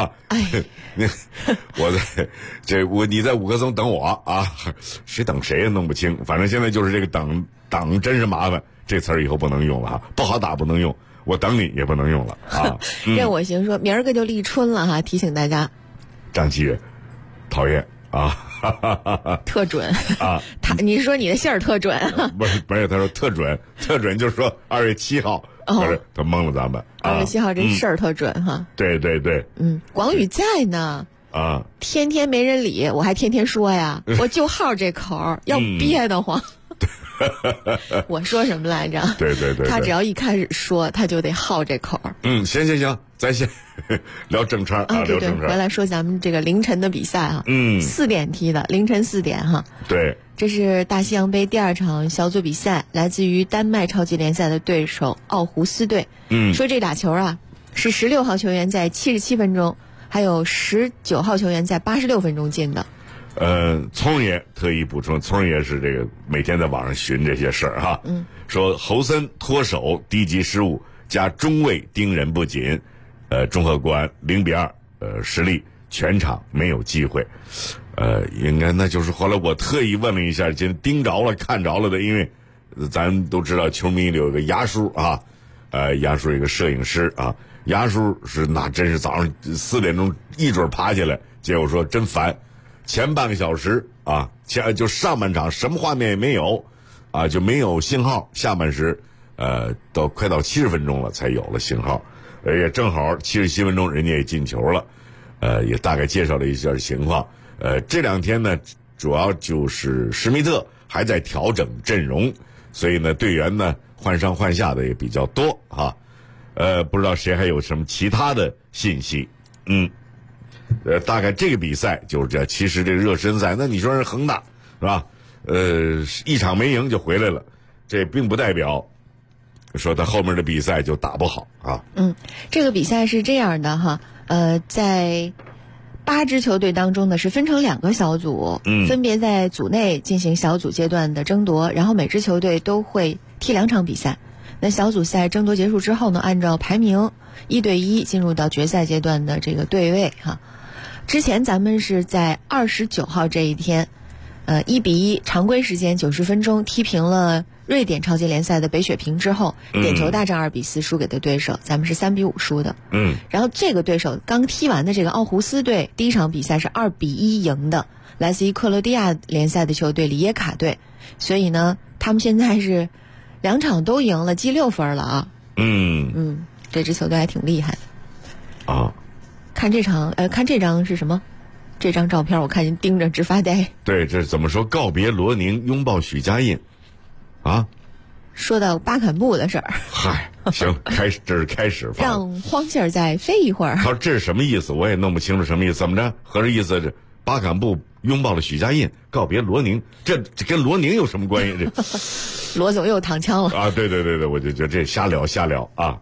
你在5棵松等我啊！谁等谁也弄不清，反正现在就是这个等真是麻烦。这词儿以后不能用了哈，不好打不能用，我等你也不能用了啊。 任我行说明儿个就立春了哈，提醒大家。 张七月，讨厌啊， 特准啊！ 你说你的信儿特准啊？ 不是，他说特准就是说2月7号，他蒙了咱们。 2月7号这事儿特准哈。 对。 广宇在呢。 啊！ 天天没人理，我还天天说呀，我就好这口，要憋得慌。我说什么来着？ 对， 他只要一开始说，他就得好这口。 行，咱先聊正茬啊，聊正茬。 回来说咱们这个凌晨的比赛哈，4点踢的，凌晨4点哈。 对， 这是大西洋杯第2场小组比赛，来自于丹麦超级联赛的对手奥胡斯队。说这打球啊，是16号球员在77分钟，还有19号球员在86分钟进的。 聪爷特意补充，聪爷是这个每天在网上寻这些事儿哈。说侯森脱手低级失误加中卫盯人不紧，中赫国安0比2失利，全场没有机会。应该那就是后来我特意问了一下，就盯着了看着了的，因为咱都知道球迷里有个牙叔啊，牙叔一个摄影师啊，牙叔是那真是早上4点钟一准爬起来，结果说真烦。前半个小时啊，就上半场什么画面也没有， 啊，就没有信号，下半时到快到70分钟了才有了信号，也正好77分钟人家也进球了，也大概介绍了一下情况。这2天呢，主要就是施密特还在调整阵容，所以呢队员呢换上换下的也比较多哈。不知道谁还有什么其他的信息？大概这个比赛就是这。其实这热身赛，那你说是恒大是吧？一场没赢就回来了，这并不代表说他后面的比赛就打不好啊。 这个比赛是这样的哈，在8支球队当中呢是分成2个小组，分别在组内进行小组阶段的争夺，然后每支球队都会踢2场比赛。那小组赛争夺结束之后呢，按照排名1对1进入到决赛阶段的这个对位哈。之前咱们是在29号这一天，1比1常规时间90分钟踢平了瑞典超级联赛的北雪平之后，点球大战2比4输给的对手，咱们是3比5输的。然后这个对手刚踢完的这个奥胡斯队，第一场比赛是2比1赢的，来自于克罗地亚联赛的球队里耶卡队，所以呢，他们现在是2场都赢了，积6分了啊。这支球队还挺厉害的啊。 看这张是什么？这张照片我看您盯着直发呆。 对，这怎么说？告别罗宁，拥抱许家印，啊？ 说到巴坎布的事儿。 嗨，行，这是开始。 让荒信儿再飞一会儿。 他说这是什么意思？我也弄不清楚什么意思。怎么着？合着意思是巴坎布拥抱了许家印，告别罗宁，这跟罗宁有什么关系？这罗总又躺枪了啊！对，我就觉得这瞎聊啊。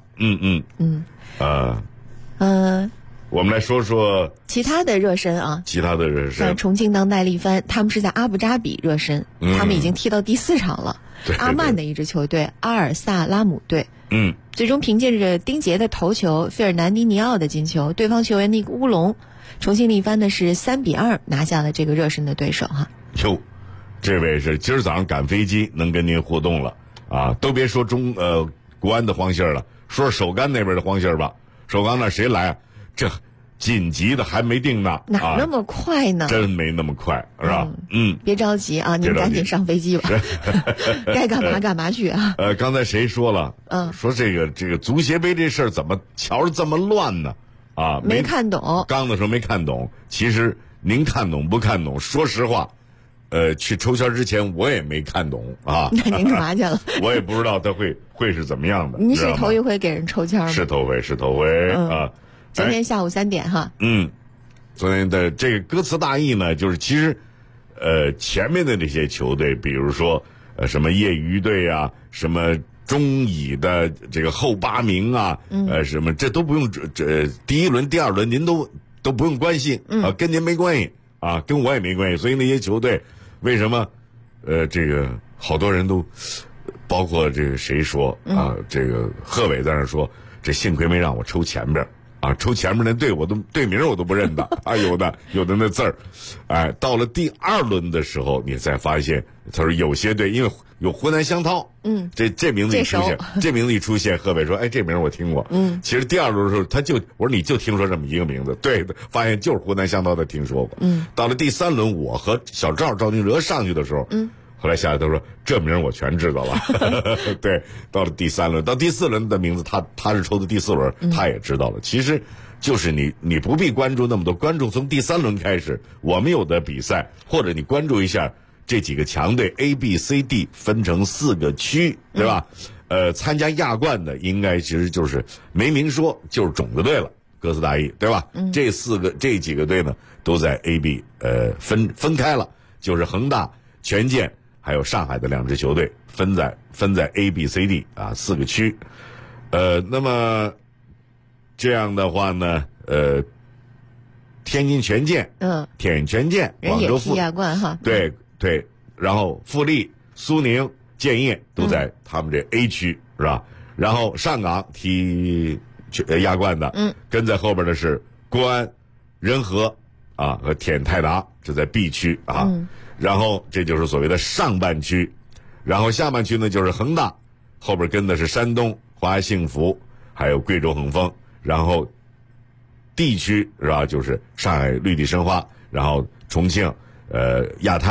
我们来说说其他的热身啊。像重庆当代力帆，他们是在阿布扎比热身，他们已经踢到第4场了。 对， 阿曼的一支球队阿尔萨拉姆队，最终凭借着丁杰的头球、费尔南迪尼奥的进球、对方球员的一个乌龙，重庆力帆呢是3比2拿下了这个热身的对手哈。 这位是今儿早上赶飞机能跟您互动了啊！都别说国安的黄信了，说首钢那边的黄信吧。首钢那谁来啊？这紧急的还没定呢， 哪那么快呢？ 真没那么快，是吧？ 别着急啊，您赶紧上飞机吧，该干嘛干嘛去啊。 刚才谁说了？说这个足协杯这事儿怎么瞧着这么乱呢？啊， 没看懂。 刚的时候没看懂，其实您看懂不看懂？说实话，去抽签之前我也没看懂啊。 那您干嘛去了？ 我也不知道他会是怎么样的。 您是头一回给人抽签吗？ 是头回啊。 昨天下午3点哈。 昨天的这个歌词大意呢，就是其实前面的那些球队，比如说什么业余队啊，什么中乙的这个后8名啊，什么这都不用，第1轮第2轮您都不用关心啊，跟您没关系啊，跟我也没关系。所以那些球队为什么这个好多人都，包括这个谁说啊，这个贺炜在那说，这幸亏没让我抽前边啊，抽前面那队队名我都不认得啊，有的那字儿，哎，到了第2轮的时候，你才发现，他说有些队因为有湖南湘涛，这名字一出现，这名字一出现，贺炜说，哎，这名我听过，其实第2轮的时候，我说你就听说这么一个名字，对的，发现就是湖南湘涛的听说过，到了第3轮，我和小赵丁哲上去的时候，后来下来他说这名我全知道了，对，到了第3轮，到第4轮的名字他是抽的第4轮，他也知道了。其实就是你不必关注那么多，关注从第3轮开始，我们有的比赛，或者你关注一下这几个强队 A、B、C、D 分成4个区，对吧？参加亚冠的应该其实就是没明说，就是种子队了，歌词大意，对吧？这几个队呢都在 A、B 分开了，就是恒大、权健还有上海的2支球队分在 A、B、C、D 啊4个区，那么这样的话呢，天津权健，天权健，广州富亚冠哈， 对，然后富力、苏宁、建业都在他们这 A 区是吧？然后上港踢亚冠的，跟在后边的是国安、人和啊和铁泰达，这在 B 区啊。然后这就是所谓的上半区，然后下半区呢就是恒大，后边跟的是山东华幸福，还有贵州恒丰，然后地区是吧，就是上海绿地申花，然后重庆亚泰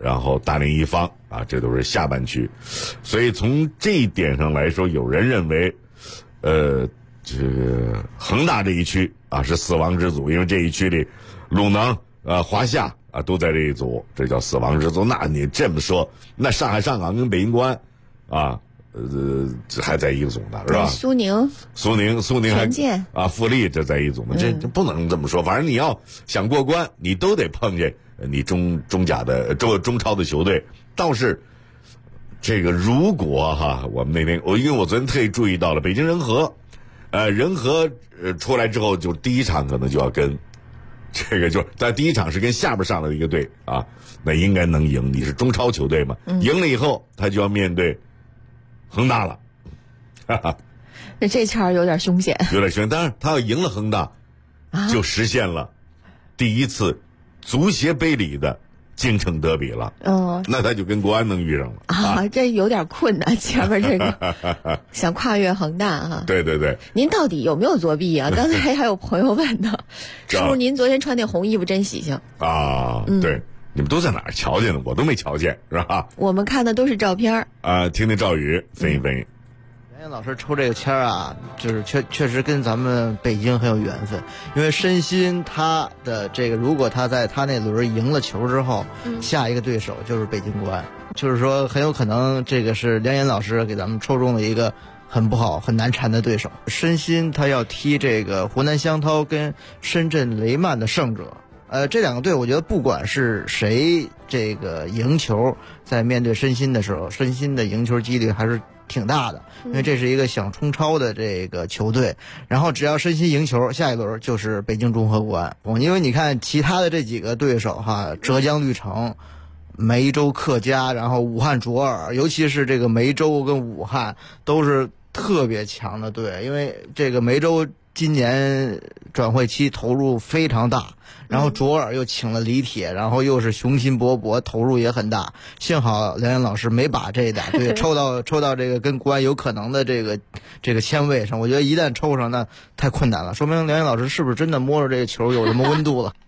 然后大连一方啊，这都是下半区。所以从这一点上来说，有人认为这个恒大这一区啊是死亡之组，因为这一区里鲁能华夏啊都在这一组，这叫死亡之组。那你这么说，那上海上港跟北京国安啊还在一个组呢，是吧？ 苏宁还富力这在一组呢，这不能这么说。反正你要想过关，你都得碰见你中甲的中超的球队。倒是这个如果哈，我们那天因为我昨天特意注意到了北京人和，人和出来之后，就第一场可能就要跟这个，就在第一场是跟下边上来的一个队啊，那应该能赢。你是中超球队嘛，赢了以后他就要面对恒大了，哈哈， 这茬有点凶险， 当然他要赢了恒大，就实现了第一次足协杯里的京城德比了。那他就跟国安能遇上了这有点困难，前面这个想跨越恒大哈。 对对对， 您到底有没有作弊啊？刚才还有朋友问呢，是不是您昨天穿那红衣服真喜庆啊？对。你们都在哪儿瞧见呢？我都没瞧见，是吧？ 我们看的都是照片听听赵宇分析分析。 梁老师抽这个签啊，就是确实跟咱们北京很有缘分，因为申鑫他的这个，如果他在他那轮赢了球之后，下一个对手就是北京国安，就是说很有可能这个是梁岩老师给咱们抽中了一个很不好很难缠的对手。申鑫他要踢这个湖南湘涛跟深圳雷曼的胜者。这两个队我觉得不管是谁这个赢球，在面对申鑫的时候，申鑫的赢球几率还是挺大的，因为这是一个想冲超的这个球队。然后只要申鑫赢球，下一轮就是北京中赫国安。因为你看其他的这几个对手哈，浙江绿城、梅州客家，然后武汉卓尔，尤其是这个梅州跟武汉都是特别强的队，因为这个梅州今年转会期投入非常大，然后卓尔又请了李铁，然后又是雄心勃勃，投入也很大。幸好梁岩老师没把这俩队抽到这个跟国安有可能的这个签位上。我觉得一旦抽上，那太困难了，说明梁岩老师是不是真的摸着这个球有什么温度了？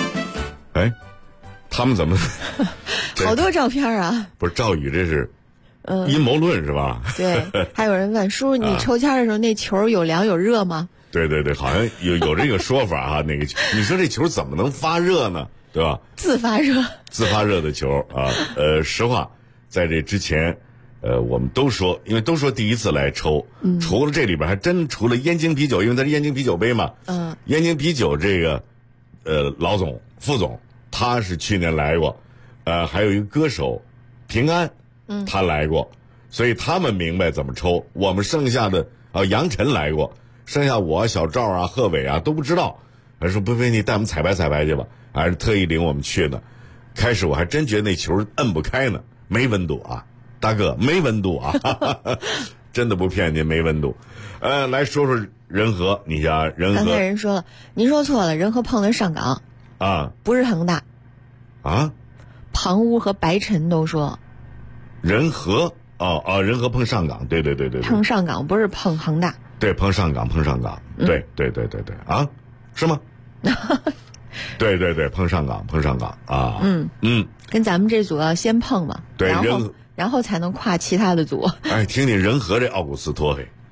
他们怎么好多照片啊？ 不是赵宇，这是阴谋论是吧？ 对，还有人问叔，你抽签的时候那球有凉有热吗？ 对对对，好像有这个说法啊。那个你说这球怎么能发热呢？对吧？ 自发热的球啊。实话，在这之前，我们都说，因为都说第一次来抽，除了这里边还真除了燕京啤酒，因为它是燕京啤酒杯嘛。燕京啤酒这个老总副总他是去年来过，还有一个歌手平安，他来过，所以他们明白怎么抽。我们剩下的杨晨来过。剩下我小赵啊贺伟啊都不知道，还说不非你带我们彩排彩排去吧，还是特意领我们去的。开始我还真觉得那球摁不开呢，没温度啊，大哥没温度啊，真的不骗您，没温度。来说说仁和，你像仁和，刚才人说了，您说错了，仁和碰的上港啊，不是恒大啊，庞乌和白晨都说仁和仁和碰上港，对，碰上港不是碰恒大。对，碰上港，对啊，是吗？对，碰上港啊，跟咱们这组要先碰嘛，对，然后才能跨其他的组。听听仁和这奥古斯托嘿，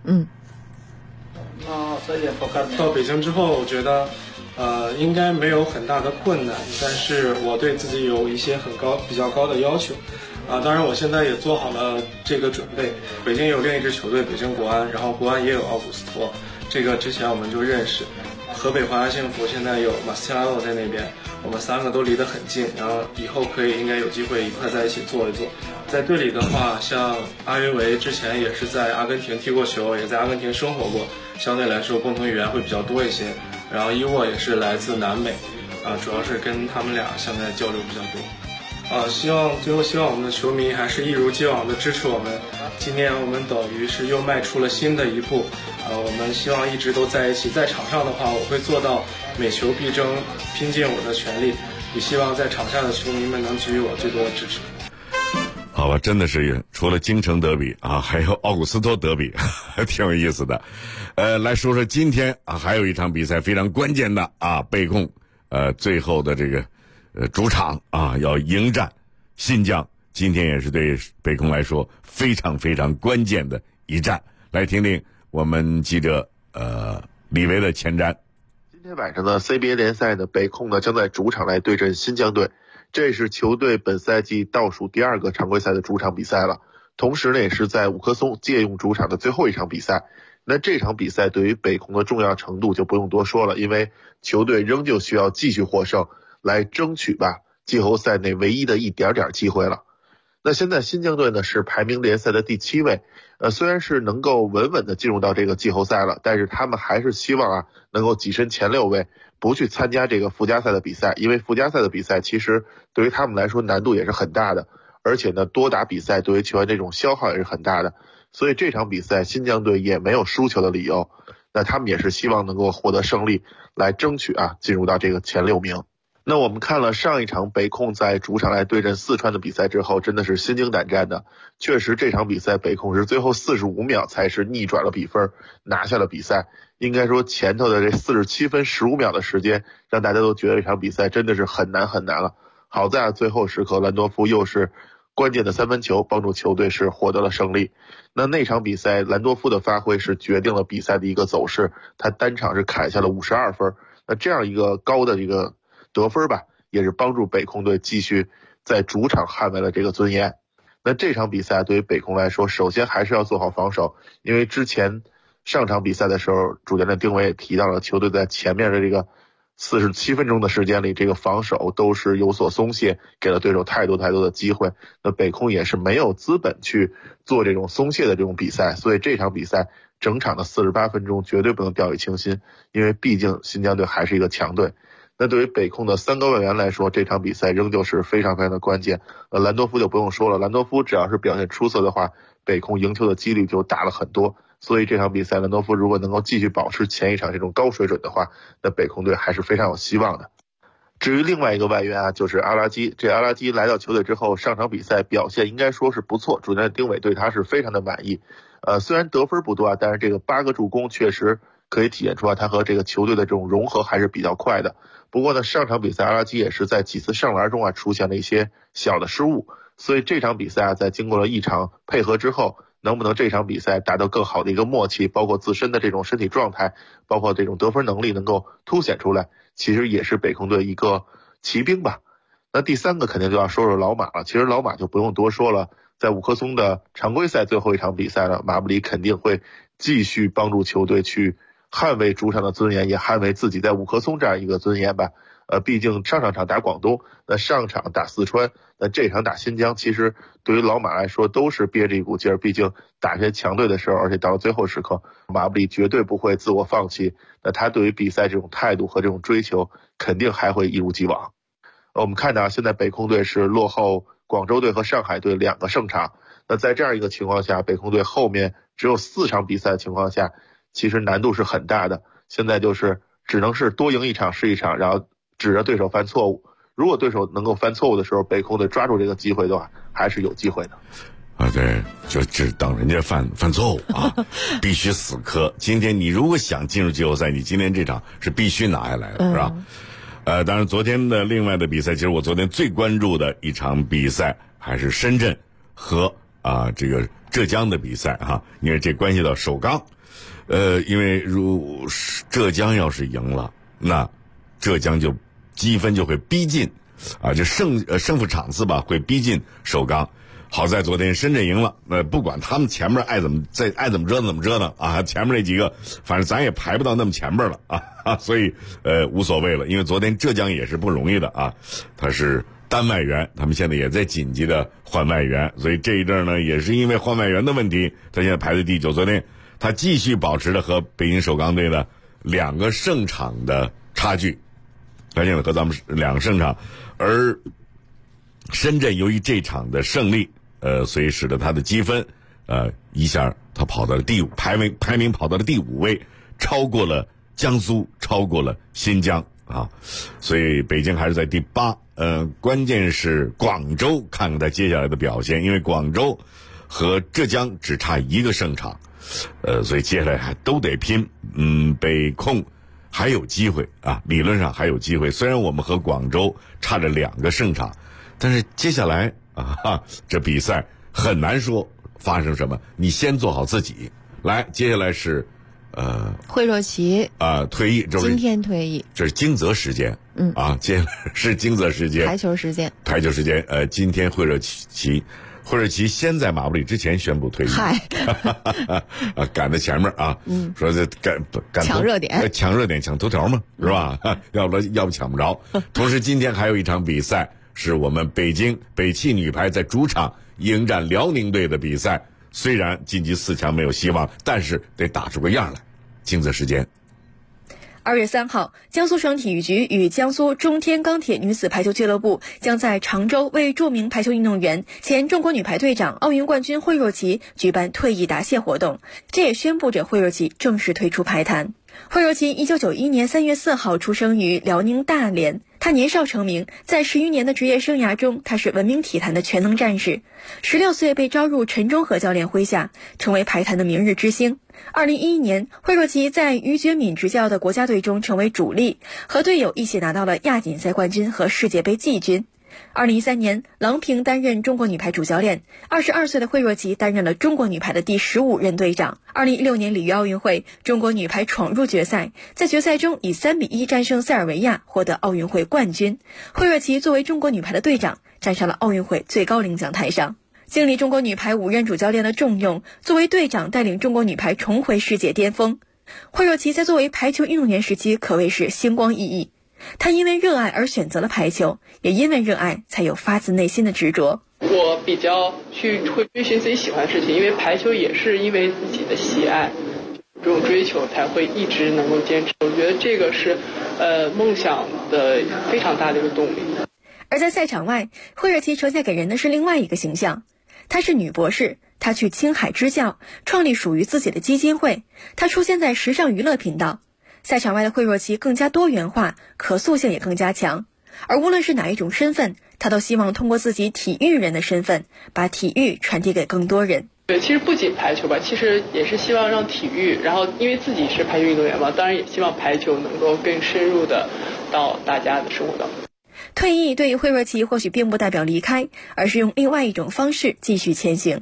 到北京之后，我觉得应该没有很大的困难，但是我对自己有一些比较高的要求。当然我现在也做好了这个准备。北京有另一支球队北京国安，然后国安也有奥古斯托，这个之前我们就认识。河北华夏幸福现在有马斯切拉诺在那边，我们三个都离得很近，然后以后应该有机会一块在一起做一做。在队里的话，像阿云维之前也是在阿根廷踢过球，也在阿根廷生活过，相对来说共同语言会比较多一些。然后伊沃也是来自南美，主要是跟他们俩现在交流比较多。最后希望我们的球迷还是一如既往的支持我们。今年我们等于是又迈出了新的一步，我们希望一直都在一起。在场上的话，我会做到每球必争，拼尽我的全力，也希望在场下的球迷们能给予我最多的支持。好吧，真的是除了京城德比啊，还有奥古斯托德比，挺有意思的。来说说今天还有一场比赛非常关键的贝控，最后的这个主场要迎战新疆，今天也是对北控来说非常非常关键的一战。来听听我们记者李维的前瞻。 今天晚上的 CBA 联赛呢，北控呢将在主场来对阵新疆队，这也是球队本赛季倒数第2个常规赛的主场比赛了。同时呢，也是在五棵松借用主场的最后一场比赛。那这场比赛对于北控的重要程度就不用多说了，因为球队仍旧需要继续获胜，来争取吧季后赛内唯一的一点点机会了。那现在新疆队呢是排名联赛的第7位，虽然是能够稳稳的进入到这个季后赛了，但是他们还是希望能够跻身前6位，不去参加这个附加赛的比赛，因为附加赛的比赛其实对于他们来说难度也是很大的，而且呢多打比赛对于球员这种消耗也是很大的，所以这场比赛新疆队也没有输球的理由，那他们也是希望能够获得胜利，来争取进入到这个前6名。那我们看了上一场北控在主场来对阵四川的比赛之后，真的是心惊胆战的。确实这场比赛北控是最后45秒才是逆转了比分，拿下了比赛。应该说前头的这47分15秒的时间，让大家都觉得这场比赛真的是很难很难了。好在最后时刻兰多夫又是关键的3分球，帮助球队是获得了胜利。那场比赛兰多夫的发挥是决定了比赛的一个走势，他单场是砍下了52分。那这样一个高的这个得分吧，也是帮助北控队继续在主场捍卫了这个尊严。那这场比赛对于北控来说，首先还是要做好防守，因为之前上场比赛的时候，主教练丁伟也提到了，球队在前面的这个47分钟的时间里，这个防守都是有所松懈，给了对手太多的机会。那北控也是没有资本去做这种松懈的这种比赛，所以这场比赛整场的48分钟绝对不能掉以轻心，因为毕竟新疆队还是一个强队。那对于北控的3个外援来说，这场比赛仍旧是非常非常的关键。兰多夫就不用说了，兰多夫只要是表现出色的话，北控赢球的几率就大了很多。所以这场比赛兰多夫如果能够继续保持前一场这种高水准的话，那北控队还是非常有希望的。至于另外一个外援就是阿拉基。这阿拉基来到球队之后，上场比赛表现应该说是不错，主教练丁伟对他是非常的满意。虽然得分不多但是这个8个助攻确实可以体现出他和这个球队的这种融合还是比较快的。不过呢，上场比赛阿拉基也是在几次上篮中出现了一些小的失误，所以这场比赛在经过了一场配合之后，能不能这场比赛达到更好的一个默契，包括自身的这种身体状态，包括这种得分能力能够凸显出来，其实也是北控队一个骑兵吧。那第3个肯定就要说说老马了，其实老马就不用多说了，在五棵松的常规赛最后一场比赛呢，马布里肯定会继续帮助球队去捍卫主场的尊严，也捍卫自己在五棵松这样一个尊严吧。毕竟上场打广东，那上场打四川，那这场打新疆，其实对于老马来说都是憋着一股劲儿。毕竟打这些强队的时候，而且到了最后时刻，马布里绝对不会自我放弃。那他对于比赛这种态度和这种追求，肯定还会一如既往。我们看到现在北控队是落后广州队和上海队2个胜场。那在这样一个情况下，北控队后面只有4场比赛的情况下，其实难度是很大的。现在就是只能是多赢一场是一场，然后指着对手犯错误。如果对手能够犯错误的时候，北控队抓住这个机会的话，还是有机会的。 对，就只等人家犯错误必须死磕。今天你如果想进入季后赛，你今天这场是必须拿下来的，是吧？当然昨天的另外的比赛，其实我昨天最关注的一场比赛还是深圳和这个浙江的比赛因为这关系到首钢。因为浙江要是赢了，那浙江就积分就会逼近就胜负场次吧，会逼近首钢。好在昨天深圳赢了，不管他们前面爱怎么折腾前面那几个反正咱也排不到那么前面了所以无所谓了。因为昨天浙江也是不容易的他是单外援，他们现在也在紧急的换外援，所以这一阵呢也是因为换外援的问题，他现在排在第9。昨天他继续保持着和北京首钢队的2个胜场的差距，他现在和咱们2个胜场，而深圳由于这场的胜利所以使得他的积分一下他跑到了第5，排名跑到了第5位，超过了江苏，超过了新疆所以北京还是在第8。关键是广州，看看他接下来的表现，因为广州和浙江只差1个胜场，所以接下来还都得拼。北控还有机会理论上还有机会。虽然我们和广州差着2个胜场，但是接下来啊，这比赛很难说发生什么，你先做好自己。来，接下来是惠若琪退役， 今天退役， 这是京泽时间。接下来是京泽时间， 排球时间。 今天惠若琪先在马布里之前宣布退役。 嗨， 赶在前面啊，说这赶抢热点， 抢头条嘛，是吧？要不抢不着。同时，今天还有一场比赛，是我们北汽女排在主场迎战辽宁队的比赛。虽然晋级4强没有希望，但是得打出个样来。京泽时间。 2月3号，江苏省体育局与江苏中天钢铁女子排球俱乐部将在常州为著名排球运动员、前中国女排队长、奥运冠军惠若琪举办退役答谢活动，这也宣布着惠若琪正式退出排坛。惠若琪1991年3月4号出生于辽宁大连，她年少成名，在10余年的职业生涯中，她是闻名体坛的全能战士。16岁被招入陈忠和教练麾下，成为排坛的明日之星。2011年，惠若琪在于觉敏执教的国家队中成为主力，和队友一起拿到了亚锦赛冠军和世界杯季军。2013年，郎平担任中国女排主教练，22岁的惠若琪担任了中国女排的第15任队长。2016年里约奥运会，中国女排闯入决赛，在决赛中以3-1战胜塞尔维亚，获得奥运会冠军。惠若琪作为中国女排的队长，站上了奥运会最高领奖台上。经历中国女排5任主教练的重用，作为队长带领中国女排重回世界巅峰。惠若琪在作为排球运动员时期可谓是星光熠熠。她因为热爱而选择了排球，也因为热爱才有发自内心的执着。 我比较会追寻自己喜欢的事情，因为排球也是因为自己的喜爱，这种追求才会一直能够坚持。我觉得这个是梦想的非常大的一个动力。 而在赛场外，惠若琪呈现给人的是另外一个形象。她是女博士，她去青海支教，创立属于自己的基金会，她出现在时尚娱乐频道。赛场外的惠若琪更加多元化，可塑性也更加强。而无论是哪一种身份，她都希望通过自己体育人的身份，把体育传递给更多人。 对，其实不仅排球吧，其实也是希望让体育，然后因为自己是排球运动员嘛，当然也希望排球能够更深入的到大家的生活当中。 退役对于惠若琪或许并不代表离开，而是用另外一种方式继续前行。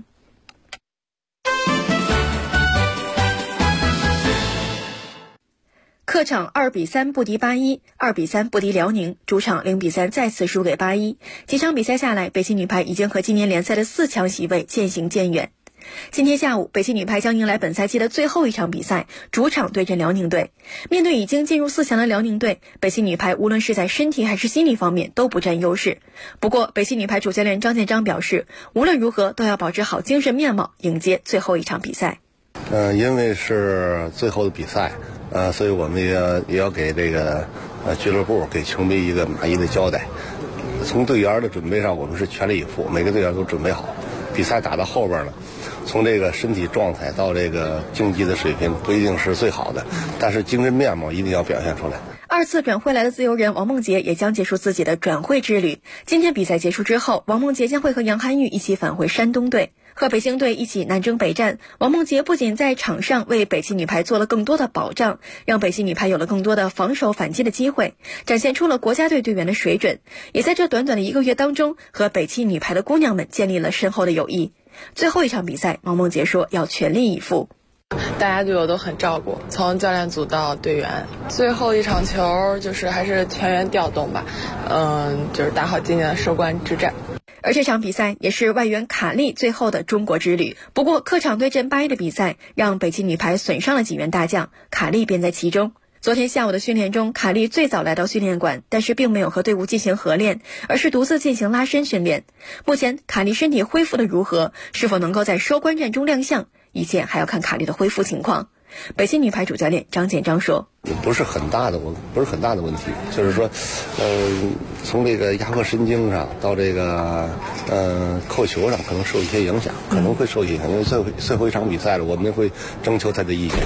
客场2-3不敌8-1，2-3不敌辽宁，主场0-3再次输给8-1。几场比赛下来，北汽女排已经和今年联赛的4强席位渐行渐远。今天下午，北汽女排将迎来本赛季的最后一场比赛，主场对阵辽宁队。面对已经进入4强的辽宁队，北汽女排无论是在身体还是心理方面都不占优势。不过，北汽女排主教练张建章表示，无论如何都要保持好精神面貌，迎接最后一场比赛。 因为是最后的比赛，所以我们也要给这个俱乐部给球迷一个满意的交代。从队员的准备上，我们是全力以赴，每个队员都准备好。比赛打到后边了，从这个身体状态到这个竞技的水平不一定是最好的，但是精神面貌一定要表现出来。 2次转会来的自由人王梦洁也将结束自己的转会之旅。今天比赛结束之后，王梦洁将会和杨涵玉一起返回山东队，和北京队一起南征北战。王梦洁不仅在场上为北汽女排做了更多的保障，让北汽女排有了更多的防守反击的机会，展现出了国家队队员的水准，也在这短短的1个月当中和北汽女排的姑娘们建立了深厚的友谊。最后一场比赛，王梦洁说要全力以赴。 大家对我都很照顾，从教练组到队员。最后一场球就是还是全员调动吧，就是打好今年的收官之战。 而这场比赛也是外援卡利最后的中国之旅。不过客场对阵8-1的比赛让北汽女排损伤了几员大将，卡利便在其中。昨天下午的训练中，卡利最早来到训练馆，但是并没有和队伍进行合练，而是独自进行拉伸训练。目前卡利身体恢复的如何，是否能够在收官战中亮相，一切还要看卡利的恢复情况。北汽女排主教练张建章说， 不是很大的问题，就是说从这个压迫神经上到这个扣球上可能受一些影响，可能会受影响，因为最后一场比赛了，我们会征求他的意见。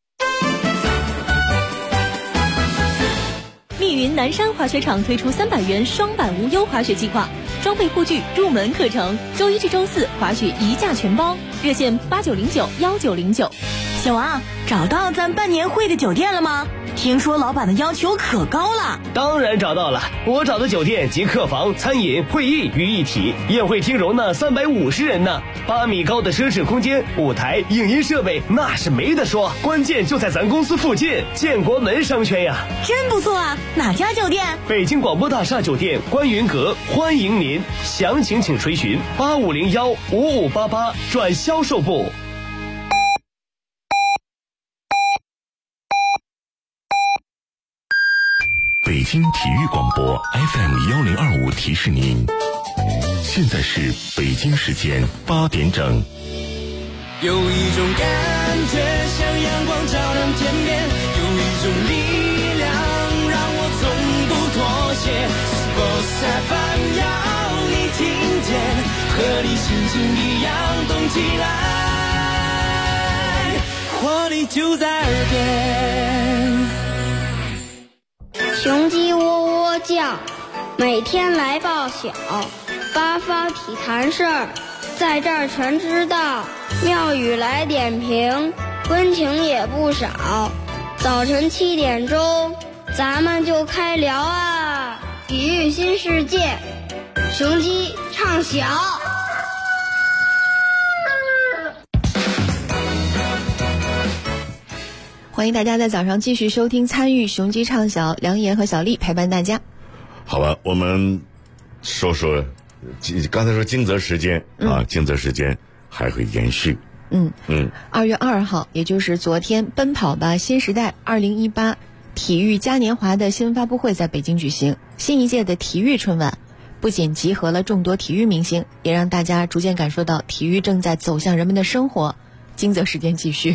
密云南山滑雪场推出300元双板无忧滑雪计划，装备护具、入门课程，周1至周4滑雪1价全包，热线89091909。 小王，找到咱办年会的酒店了吗？听说老板的要求可高了。 当然找到了，我找的酒店集客房、餐饮、会议于一体，宴会厅容纳350人呢，8米高的奢侈空间，舞台、影音设备那是没得说，关键就在咱公司附近，建国门商圈呀。 真不错啊！哪家酒店？ 北京广播大厦酒店观云阁，欢迎您，详情请垂询85015588转销售部。 北京体育广播 FM1025提示您，现在是北京时间8点整。 有一种感觉像阳光照亮天边，有一种力量让我从不妥协。Sports FM 要你听见，和你心情一样动起来，活力就在耳边。 雄鸡喔喔叫，每天来报晓，八方体坛事儿，在这儿全知道。妙语来点评，温情也不少。早晨7点钟，咱们就开聊啊！体育新世界，雄鸡唱晓。 欢迎大家在早上继续收听参与雄鸡唱晓，梁岩和小丽陪伴大家。 好吧，我们说说刚才说惊蛰时间啊，惊蛰时间还会延续。2 月2号，也就是昨天，奔跑吧新时代2018体育嘉年华的新闻发布会在北京举行。新一届的体育春晚不仅集合了众多体育明星，也让大家逐渐感受到体育正在走向人们的生活。惊蛰时间继续。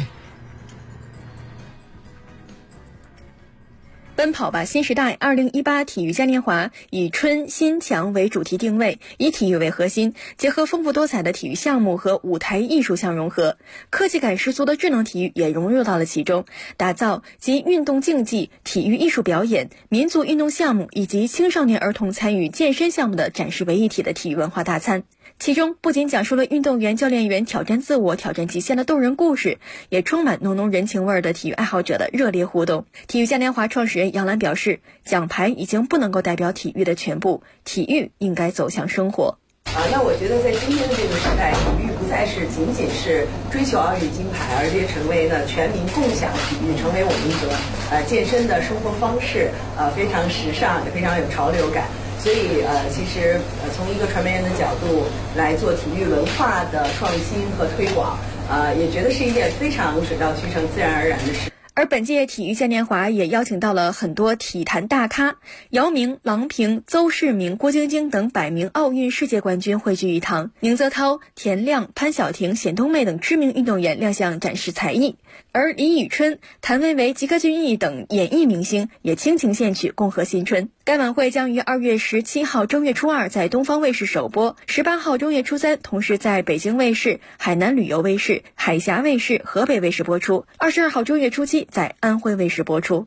奔跑吧新时代2018体育嘉年华以春新强为主题定位，以体育为核心，结合丰富多彩的体育项目和舞台艺术相融合，科技感十足的智能体育也融入到了其中，打造集运动竞技、体育艺术表演、民族运动项目以及青少年儿童参与健身项目的展示为一体的体育文化大餐。其中不仅讲述了运动员、教练员挑战自我、挑战极限的动人故事，也充满浓浓人情味的体育爱好者的热烈互动。体育嘉年华创始人杨澜表示，奖牌已经不能够代表体育的全部，体育应该走向生活。 那我觉得在今天的这个时代，体育不再是仅仅是追求奥运金牌，而且成为呢全民共享体育，成为我们一个健身的生活方式，非常时尚，也非常有潮流感。所以其实从一个传媒人的角度来做体育文化的创新和推广，也觉得是一件非常水到渠成、自然而然的事。 而本届体育嘉年华也邀请到了很多体坛大咖，姚明、郎平、邹市明、郭晶晶等100名奥运世界冠军汇聚一堂，宁泽涛、田亮、潘晓婷、冼冬妹等知名运动员亮相展示才艺，而李宇春、谭维维、吉克隽逸等演艺明星也倾情献曲，共贺新春。该晚会将于2月17号正月初2在东方卫视首播，18号正月初3同时在北京卫视、海南旅游卫视、海峡卫视、河北卫视播出，22号正月初7在安徽卫视播出。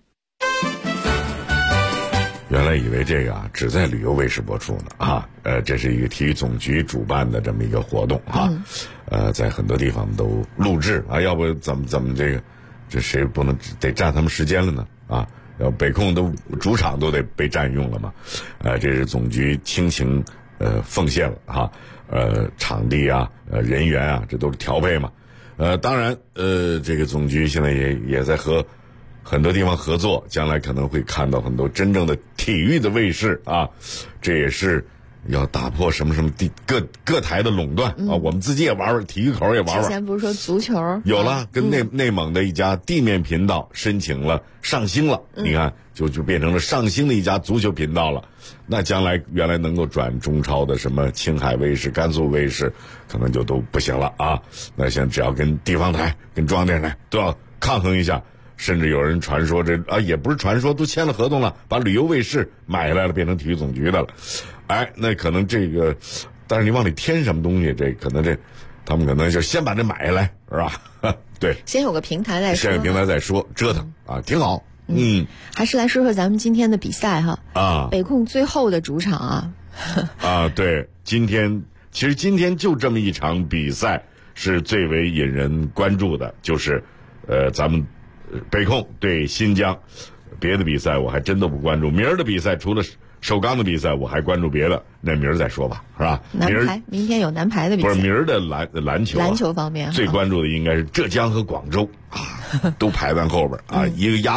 原来以为这个只在旅游卫视播出呢这是一个体育总局主办的这么一个活动在很多地方都录制要不怎么这谁不能得占他们时间了呢要北控都主场都得被占用了嘛这是总局倾情奉献了场地人员这都是调配嘛当然这个总局现在也在和很多地方合作，将来可能会看到很多真正的体育的卫视这也是要打破什么各台的垄断我们自己也玩体育口也玩。 之前不是说足球有了，跟内蒙的一家地面频道申请了上星了，你看就变成了上星的一家足球频道了。那将来原来能够转中超的什么青海卫视、甘肃卫视，可能就都不行了那现在只要跟地方台、跟中央电视台都要抗衡一下。甚至有人传说也不是传说，都签了合同了，把旅游卫视买下来了，变成体育总局的了。那可能这个，但是你往里添什么东西，这可能他们可能就先把这买下来，是吧？对， 先有个平台再说。 先有平台再说，折腾挺好。 还是来说说咱们今天的比赛北控最后的主场对，今天就这么一场比赛是最为引人关注的，就是咱们北控对新疆，别的比赛我还真都不关注。明儿的比赛除了首钢的比赛，我还关注别的，那明儿再说吧，是吧？ 男排明天有男排的比赛， 不是明儿的篮球、 篮球方面最关注的应该是浙江和广州啊，都排在后边啊，一个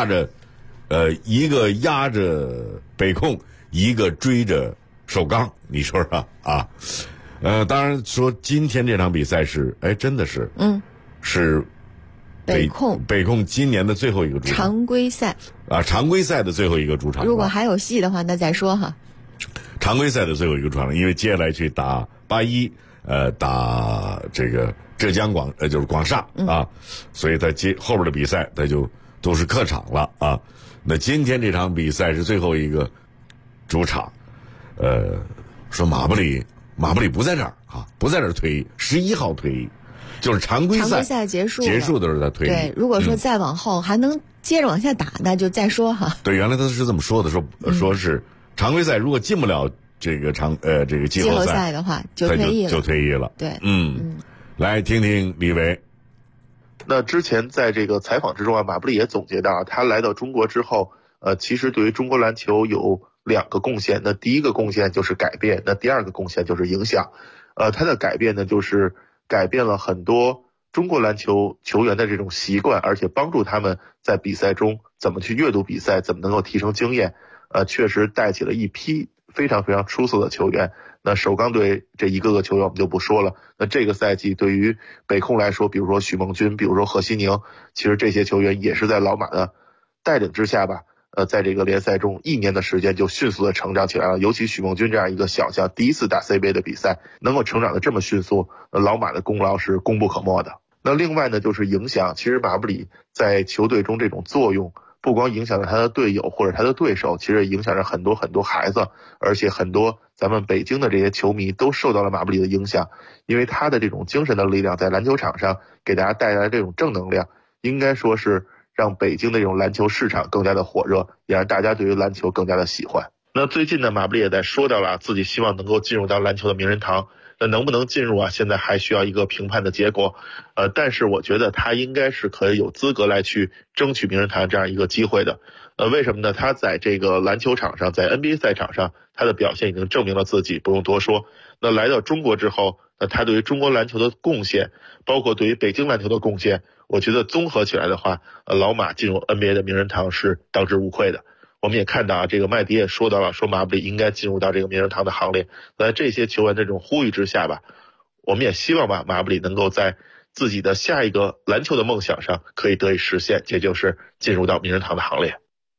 压着北控，一个追着首钢，你说说啊？当然说今天这场比赛是，真的是，是北控今年的最后一个主场， 常规赛啊，常规赛的最后一个主场。 如果还有戏的话，那再说哈。 常规赛的最后一个主场，因为接下来去打81，打这个浙江就是广厦啊，所以他后边的比赛他就都是客场了啊。那今天这场比赛是最后一个主场，说马布里不在这儿啊，不在这儿退役，11号退役。就是常规赛结束的时候他退役。 对，如果说再往后还能接着往下打，那就再说哈。 对，原来他是这么说的，说是常规赛如果进不了这个这个季后赛的话，就退役了。 对，来听听李维。 那之前在这个采访之中啊，马布里也总结到，他来到中国之后，其实对于中国篮球有2个贡献。那第一个贡献就是改变，那第2个贡献就是影响。他的改变呢，就是改变了很多中国篮球球员的这种习惯，而且帮助他们在比赛中怎么去阅读比赛，怎么能够提升经验。确实带起了一批非常非常出色的球员。那首钢队这一个个球员我们就不说了。那这个赛季对于北控来说，比如说许梦军，比如说贺西宁，其实这些球员也是在老马的带领之下吧，在这个联赛中1年的时间就迅速的成长起来了。尤其许梦军这样一个小将，第一次打 CBA 的比赛能够成长的这么迅速，老马的功劳是功不可没的。那另外呢，就是影响，其实马布里在球队中这种作用不光影响着他的队友或者他的对手，其实影响着很多很多孩子，而且很多咱们北京的这些球迷都受到了马布里的影响，因为他的这种精神的力量在篮球场上给大家带来这种正能量，应该说是让北京的这种篮球市场更加的火热，也让大家对于篮球更加的喜欢。那最近呢，马布里也在说到了自己希望能够进入到篮球的名人堂，那能不能进入啊，现在还需要一个评判的结果。但是我觉得他应该是可以有资格来去争取名人堂这样一个机会的。为什么呢？他在这个篮球场上，在 NBA 赛场上，他的表现已经证明了自己，不用多说。那来到中国之后，他对于中国篮球的贡献，包括对于北京篮球的贡献，我觉得综合起来的话，老马进入 NBA 的名人堂是当之无愧的。我们也看到啊，这个麦迪也说到了，说马布里应该进入到这个名人堂的行列。在这些球员的这种呼吁之下吧，我们也希望吧，马布里能够在自己的下一个篮球的梦想上可以得以实现，也就是进入到名人堂的行列。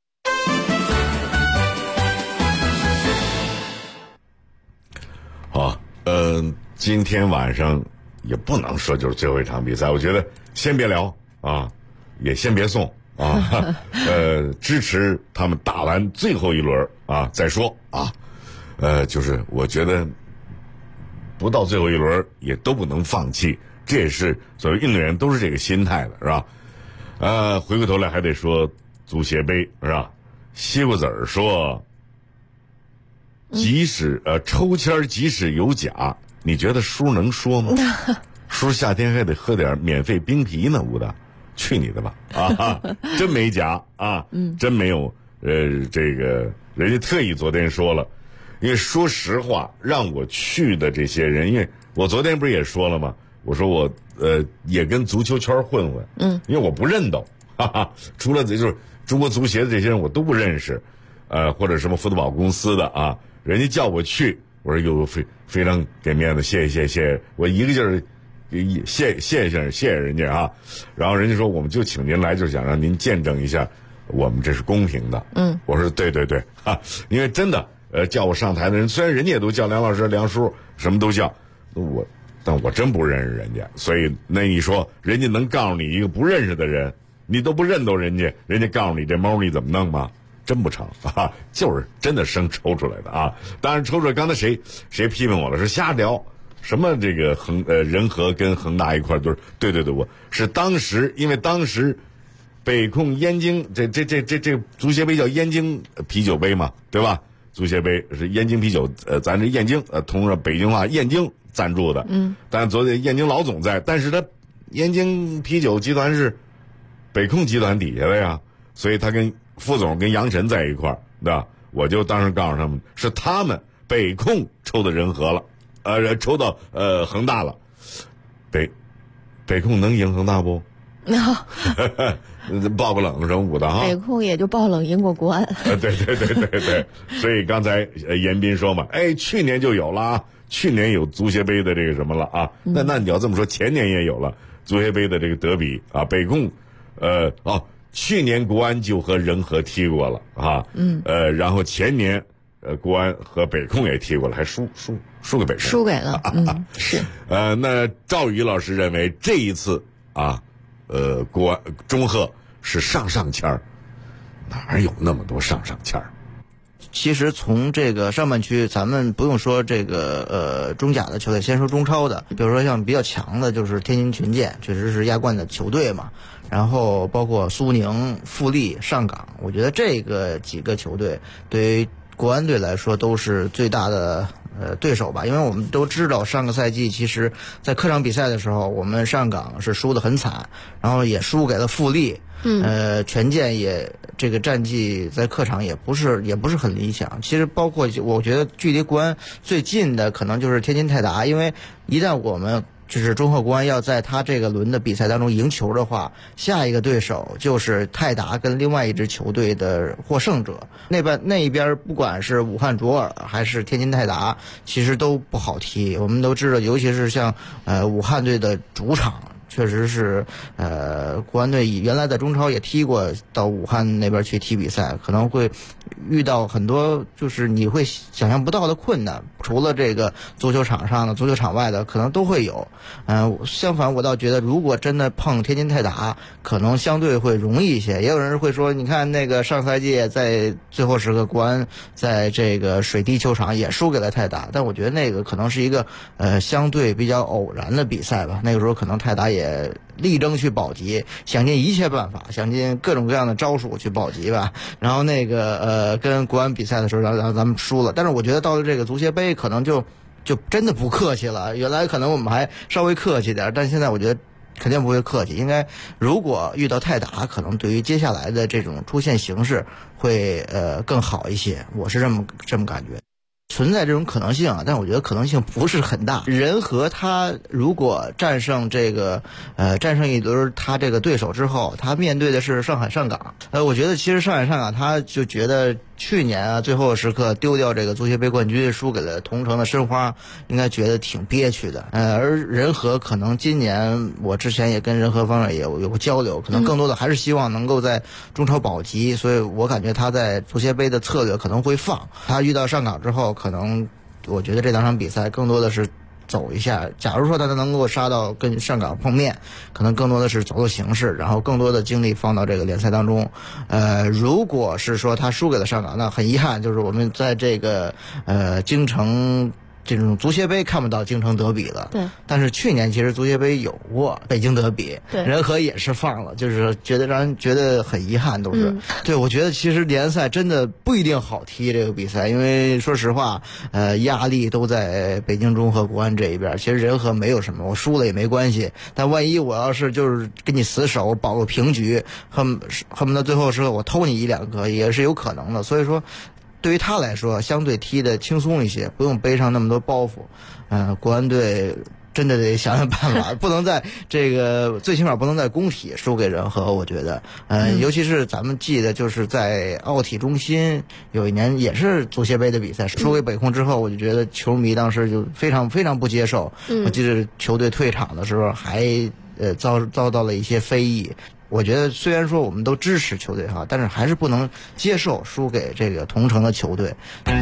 好，今天晚上也不能说就是最后一场比赛，我觉得先别聊啊，也先别送啊，支持他们打完最后一轮啊再说啊，就是我觉得不到最后一轮也都不能放弃，这也是所谓运动员都是这个心态的，是吧？回过头来还得说足协杯，是吧？西瓜子儿说，即使抽签即使有假，你觉得叔能说吗？叔夏天还得喝点免费冰啤呢，吴大，去你的吧啊！真没假啊，真没有。这个人家特意昨天说了，因为说实话，让我去的这些人，因为我昨天不是也说了吗？我说我也跟足球圈混混，因为我不认得，哈哈，除了就是中国足协的这些人我都不认识，或者什么福特宝公司的啊，人家叫我去，我说哟非常给面子，谢谢，我一个劲儿谢谢人家啊，然后人家说我们就请您来，就是想让您见证一下我们这是公平的，我说对啊，因为真的叫我上台的人，虽然人家也都叫梁老师梁叔什么都叫但我真不认识人家，所以那一说人家能告诉你一个不认识的人，你都不认得人家告诉你这猫你怎么弄吗？真不成啊，就是真的生抽出来的啊！当然抽出来，刚才谁批评我了？是瞎聊，什么这个仁和跟恒大一块都是对，我是因为当时北控燕京这足协杯叫燕京啤酒杯嘛，对吧？足协杯是燕京啤酒，咱这燕京通着北京话燕京赞助的，但昨天燕京老总在，但是他燕京啤酒集团是北控集团底下的呀，所以他跟副总跟杨晨在一块儿，对吧？我就当时告诉他们，是他们北控抽的人和了，抽到恒大了，北控能赢恒大不？爆个冷什么的哈， 北控也就爆冷赢过国安。 对，所以刚才严斌说嘛，去年就有了啊，去年有足协杯的这个什么了啊，那你要这么说，前年也有了足协杯的这个德比啊，北控，去年国安就和仁和踢过了啊，然后前年国安和北控也踢过了，还输给北控， 输给了，是。 那赵宇老师认为这一次啊。国安中赫是上签儿，哪有那么多上签儿？ 其实从这个上半区，咱们不用说这个中甲的球队，先说中超的，比如说像比较强的，就是天津权健，确实是亚冠的球队嘛。然后包括苏宁、富力、上港，我觉得这个几个球队对于国安队来说都是最大的对手吧，因为我们都知道上个赛季其实在客场比赛的时候，我们上港是输得很惨，然后也输给了富力。权健也这个战绩在客场也不是很理想。其实包括我觉得距离国安最近的可能就是天津泰达，因为一旦我们就是中赫国安要在他这个轮的比赛当中赢球的话，下一个对手就是泰达跟另外一支球队的获胜者。那一边不管是武汉卓尔还是天津泰达，其实都不好踢。我们都知道，尤其是像武汉队的主场。确实是，国安队原来在中超也踢过，到武汉那边去踢比赛，可能会遇到很多就是你会想象不到的困难，除了这个足球场上的、足球场外的，可能都会有。相反，我倒觉得如果真的碰天津泰达，可能相对会容易一些。也有人会说，你看那个上赛季在最后时刻，国安在这个水滴球场也输给了泰达，但我觉得那个可能是一个相对比较偶然的比赛吧。那个时候可能泰达也力争去保级，想尽一切办法，想尽各种各样的招数去保级吧。然后那个跟国安比赛的时候，然后咱们输了。但是我觉得到了这个足协杯，可能就真的不客气了。原来可能我们还稍微客气点，但现在我觉得肯定不会客气。应该如果遇到泰达，可能对于接下来的这种出现形势会更好一些。我是这么感觉。存在这种可能性啊，但我觉得可能性不是很大。仁和他如果战胜一轮他这个对手之后，他面对的是上海上港。我觉得其实上海上港他就觉得去年啊最后时刻丢掉这个足协杯冠军，输给了同城的申花，应该觉得挺憋屈的。而仁和可能今年我之前也跟仁和方面也有过交流，可能更多的还是希望能够在中超保级，所以我感觉他在足协杯的策略可能会放。他遇到上港之后，可能我觉得这两场比赛更多的是走一下。假如说他能够杀到跟上港碰面，可能更多的是走形势，然后更多的精力放到这个联赛当中。如果是说他输给了上港，那很遗憾，就是我们在这个京城这种足协杯看不到京城德比了。 对。 但是去年其实足协杯有过北京德比， 对， 仁和也是放了，就是让人觉得很遗憾，都是。对，我觉得其实联赛真的不一定好踢这个比赛，因为说实话，压力都在北京中和国安这一边。其实仁和没有什么，我输了也没关系，但万一我要是就是跟你死守，保个平局，恨不得最后时候我偷你一两个也是有可能的。所以说。对于他来说，相对踢得轻松一些，不用背上那么多包袱。国安队真的得想想办法，不能在这个最起码不能在工体输给仁和。我觉得，尤其是咱们记得就是在奥体中心有一年也是足协杯的比赛，输给北控之后，我就觉得球迷当时就非常非常不接受。我记得球队退场的时候还遭到了一些非议。我觉得虽然说我们都支持球队哈，但是还是不能接受输给这个同城的球队。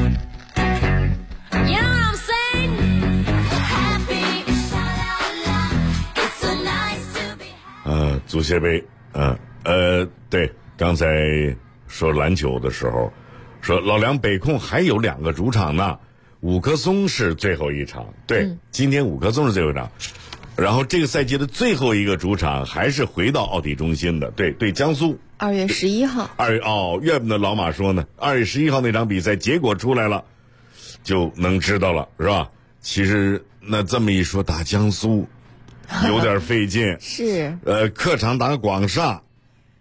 足协杯，对，刚才说篮球的时候，说老梁北控还有2个主场呢，五棵松是最后一场，对，今天五棵松是最后一场。然后这个赛季的最后一个主场还是回到奥体中心的，对江苏。 2月11号。 岳不得老马说呢，2月11号那场比赛结果出来了，就能知道了，是吧？其实那这么一说，打江苏有点费劲。 是。 客场打广厦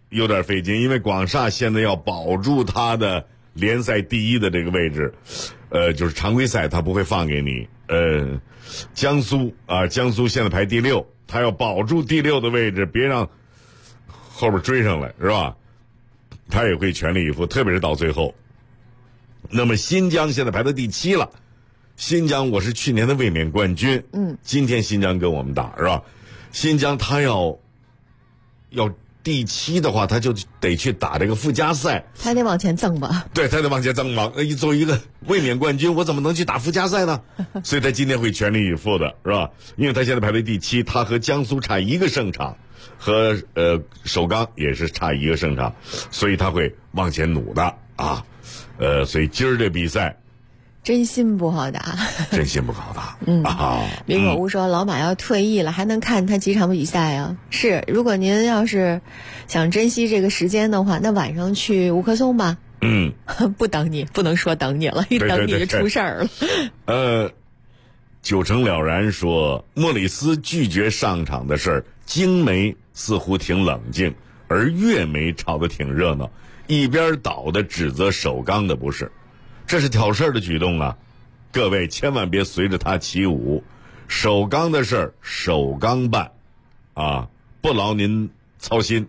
有点费劲，因为广厦现在要保住他的联赛第一的这个位置，就是常规赛他不会放给你。江苏现在排第6，他要保住第6的位置，别让后边追上来，是吧？他也会全力以赴，特别是到最后。那么新疆现在排到第7了，新疆我是去年的卫冕冠军，今天新疆跟我们打，是吧？新疆他要第7的话，他就得去打这个附加赛， 他得往前增吧？ 对，他得往前增嘛。作为一个卫冕冠军，我怎么能去打附加赛呢？所以他今天会全力以赴的，是吧？因为他现在排在第7，他和江苏差1个胜场，和首钢也是差1个胜场，所以他会往前努的啊。所以今儿这比赛真心不好打， 真心不好打。 林果屋说老马要退役了，还能看他几场比赛啊？是，如果您要是想珍惜这个时间的话，那晚上去五棵松吧。不等你，不能说等你了，一等你就出事儿了。 九成了然说，莫里斯拒绝上场的事儿，京媒似乎挺冷静，而粤媒炒得挺热闹，一边倒的指责首钢的不是。这是挑事儿的举动啊！各位千万别随着他起舞，首钢的事儿首钢办，不劳您操心，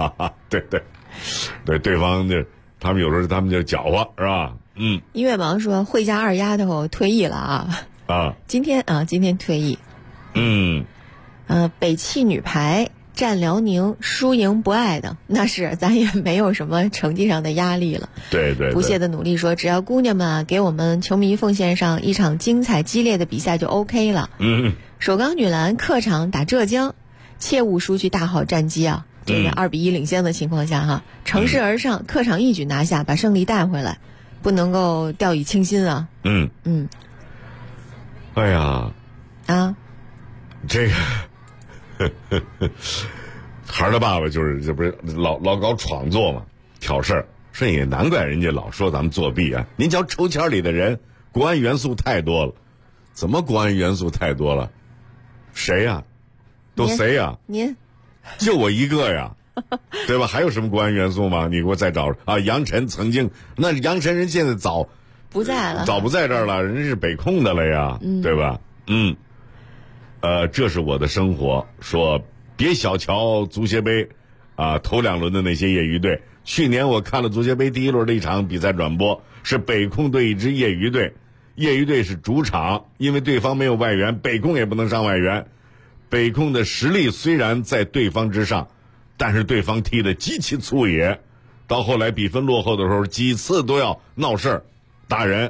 对，对方他们有时候他们就搅和，是吧？ 音乐王说惠家二丫头退役了今天退役。北汽女排战辽宁，输赢不爱的，那是咱也没有什么成绩上的压力了。 对， 不懈的努力说，只要姑娘们给我们球迷奉献上一场精彩激烈的比赛就 OK 了。首钢女篮客场打浙江，切勿输去大好战机啊！这个2-1领先的情况下乘势而上，客场一举拿下，把胜利带回来，不能够掉以轻心啊。 哎呀，这个。孩儿的爸爸这不是老搞创作嘛，挑事儿，所以难怪人家老说咱们作弊啊！您瞧抽签里的人，国安元素太多了，怎么国安元素太多了？谁呀？都谁呀？ 您就我一个呀，对吧？还有什么国安元素吗？你给我再找杨晨曾经，那杨晨人现在早不在了， 早不在这儿了，人是北控的了呀，对吧？这是我的生活。说别小瞧足协杯，头2轮的那些业余队。去年我看了足协杯第1轮的一场比赛转播，是北控对一支业余队，业余队是主场，因为对方没有外援，北控也不能上外援。北控的实力虽然在对方之上，但是对方踢得极其粗野，到后来比分落后的时候，几次都要闹事儿、打人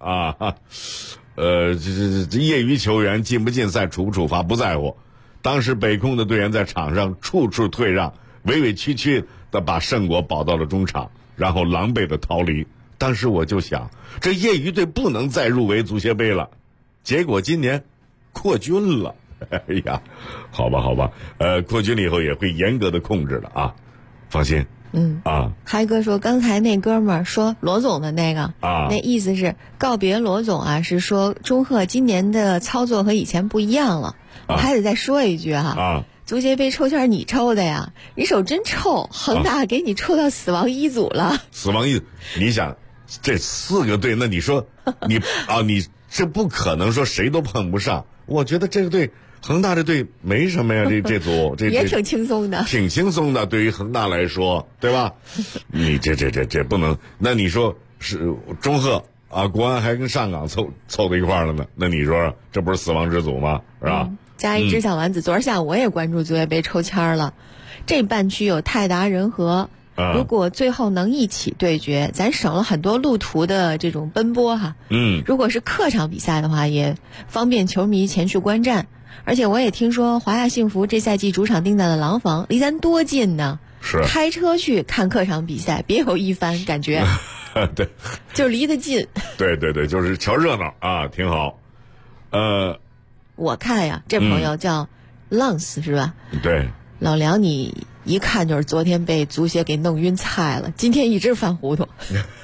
这业余球员进不进赛、处不处罚不在乎。当时北控的队员在场上处处退让，委委屈屈的把胜果保到了中场，然后狼狈的逃离。当时我就想，这业余队不能再入围足协杯了。结果今年扩军了，哎呀，好吧，扩军了以后也会严格的控制的啊，放心。 嗨哥说刚才那哥们儿说罗总的那个那意思是告别罗总是说中赫今年的操作和以前不一样了。我还得再说一句足协杯抽签你抽的呀，你手真臭，恒大给你抽到死亡一组了。 死亡一组，你想这4个队，那你说你这不可能说谁都碰不上。我觉得这个队。恒大这队没什么呀，这组也挺轻松的， 挺轻松的。对于恒大来说，对吧？你这不能。那你说是中赫国安还跟上港凑到一块儿了呢？那你说这不是死亡之组吗？是吧？ 加一只小丸子，昨儿下午我也关注足协杯抽签了。这半区有泰达、仁和，如果最后能一起对决，咱省了很多路途的这种奔波如果是客场比赛的话，也方便球迷前去观战。而且我也听说华夏幸福这赛季主场定在了廊坊，离咱多近呢！ 是开车去看客场比赛，别有一番感觉。 对， 就离得近。 对，就是瞧热闹挺好。 我看呀，这朋友叫浪斯是吧？ 对， 老梁，你一看就是昨天被足协给弄晕菜了，今天一直犯糊涂。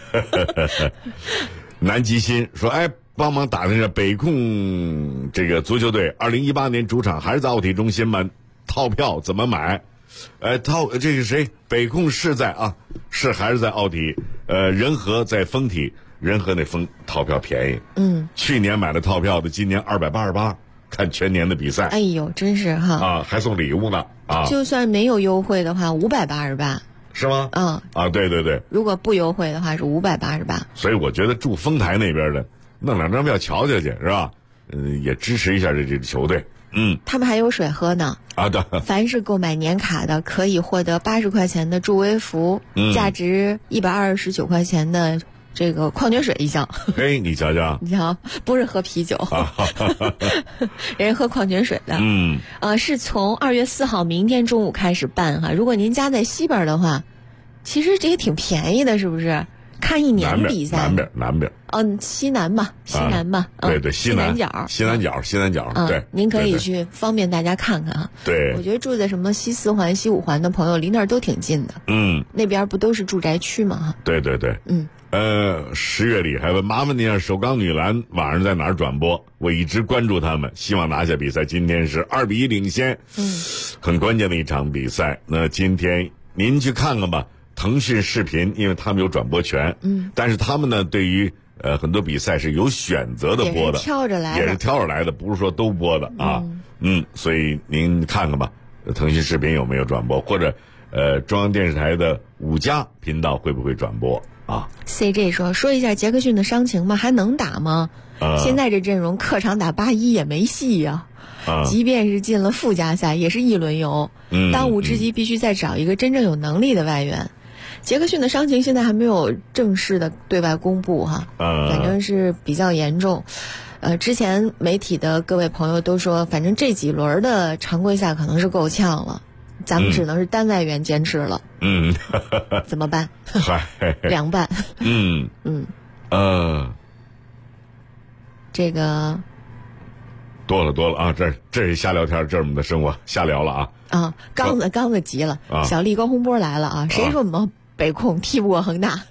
南极星说：“帮忙打听着北控这个足球队2018年主场还是在奥体中心吗？套票怎么买？ 这个谁？北控是在啊，是还是在奥体？仁和在丰体，仁和那套票便宜。去年买的套票的，今年288，看全年的比赛。 哎呦，真是哈！ 啊，还送礼物呢啊！ 就算没有优惠的话，588。 是吗？对对对。 如果不优惠的话是588。 所以我觉得住丰台那边的弄2张票瞧瞧去，是吧？也支持一下这球队。 他们还有水喝呢。 对。 凡是购买年卡的，可以获得80块钱的助威福，价值129块钱的这个矿泉水一箱。 嘿，你瞧瞧， 你瞧，不是喝啤酒，人喝矿泉水的。是从2月4号明天中午开始办哈。如果您家在西边的话，其实这也挺便宜的，是不是？看一年比赛。 南边。 西南吧。 对， 西南角。 西南角。对， 您可以去，方便大家看看啊。 对。 我觉得住在什么西4环、西5环的朋友，离那儿都挺近的。那边不都是住宅区吗？ 对。10月里还问麻烦您首钢女篮晚上在哪儿转播？我一直关注他们，希望拿下比赛。今天是2-1领先，很关键的一场比赛。那今天您去看看吧。腾讯视频，因为他们有转播权，但是他们呢，对于很多比赛是有选择的播的， 也是挑着来的， 不是说都播的啊。所以您看看吧，腾讯视频有没有转播，或者中央电视台的5家频道会不会转播啊 ？CJ 说一下杰克逊的伤情吗？还能打吗？现在这阵容，客场打8-1也没戏呀。即便是进了附加赛，也是1轮游。当务之急必须再找一个真正有能力的外援。杰克逊的伤情现在还没有正式的对外公布哈，反正是比较严重。之前媒体的各位朋友都说，反正这几轮的常规赛可能是够呛了，咱们只能是单外援坚持了。怎么办？凉拌。这个多了啊！这是瞎聊天，这是我们的生活，瞎聊了啊！ 刚子急了，小丽高洪波来了啊！谁说我们北控踢不过恒大？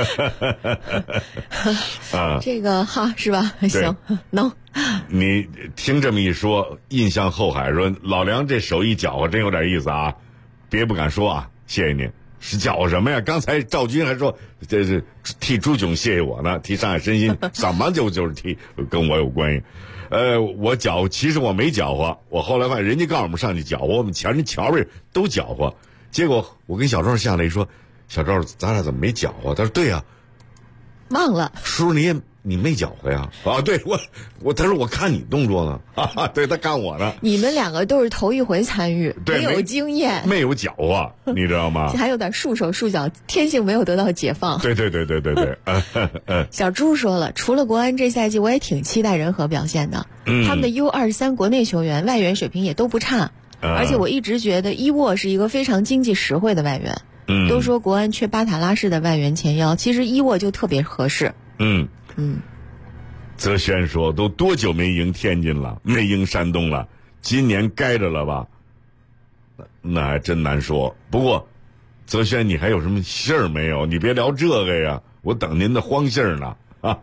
这个是吧？行，能。 你听这么一说，印象后海说老梁这手一搅和真有点意思啊！别不敢说啊，谢谢您。是搅和什么呀？刚才赵军还说这是替朱炯谢谢我呢，替上海申鑫怎么就是替跟我有关系？我搅和，其实我没搅和，我后来发现人家告诉我们上去搅和，我们前人瞧着都搅和，结果我跟小赵下来一说，小赵咱俩怎么没搅和？他说对呀， 忘了， 叔你没搅和呀？对我他说我看你动作呢，对他看我呢。 你们2个都是头一回参与， 没有经验， 没有搅和，你知道吗？ 还有点束手束脚，天性没有得到解放。 对。 小朱说了，除了国安这赛季，我也挺期待仁和表现的。他们的 U23国内球员外援水平也都不差，而且我一直觉得伊沃是一个非常经济实惠的外援。都说国安缺巴塔拉式的外援前腰，其实伊沃就特别合适。 泽轩说都多久没赢天津了，没赢山东了，今年该着了吧？那还真难说。不过泽轩你还有什么信儿没有？你别聊这个呀，我等您的荒信儿呢。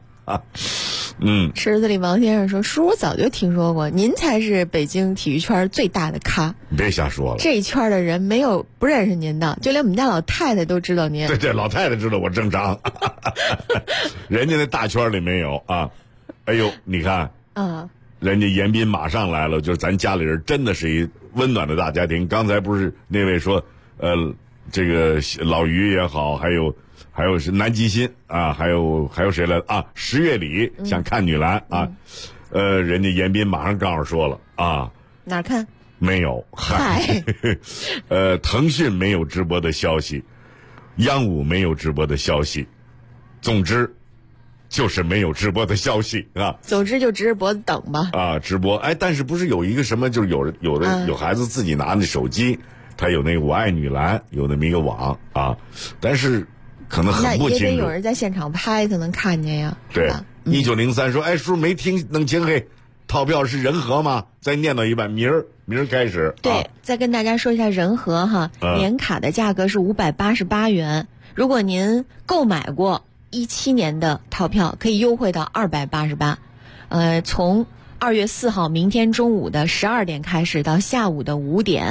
池子里王先生说，叔我早就听说过，您才是北京体育圈最大的咖。 别瞎说了， 这圈的人没有不认识您的，就连我们家老太太都知道您。 对，老太太知道我正常。人家那大圈里没有啊。哎呦，你看人家严彬马上来了，就是咱家里人真的是一温暖的大家庭。刚才不是那位说这个老于也好，还有是南极星啊，还有谁来啊？10月里想看女篮啊，人家严彬马上告诉说了啊， 哪看？ 没有，嗨，腾讯没有直播的消息，央五没有直播的消息，总之就是没有直播的消息啊。 总之就直着脖子等吧。 直播但是不是有一个什么，就是有孩子自己拿那手机，他有那个我爱女篮，有那么一个网啊，但是可能很不清楚。 那也得有人在现场拍才能看见呀。 对，1903说，叔没听能清嘿，套票是仁和吗？再念叨一遍，明儿开始。 对，再跟大家说一下仁和哈，年卡的价格是588元，如果您购买过17年的套票，可以优惠到288。从2月4号明天中午的12点开始到下午的5点。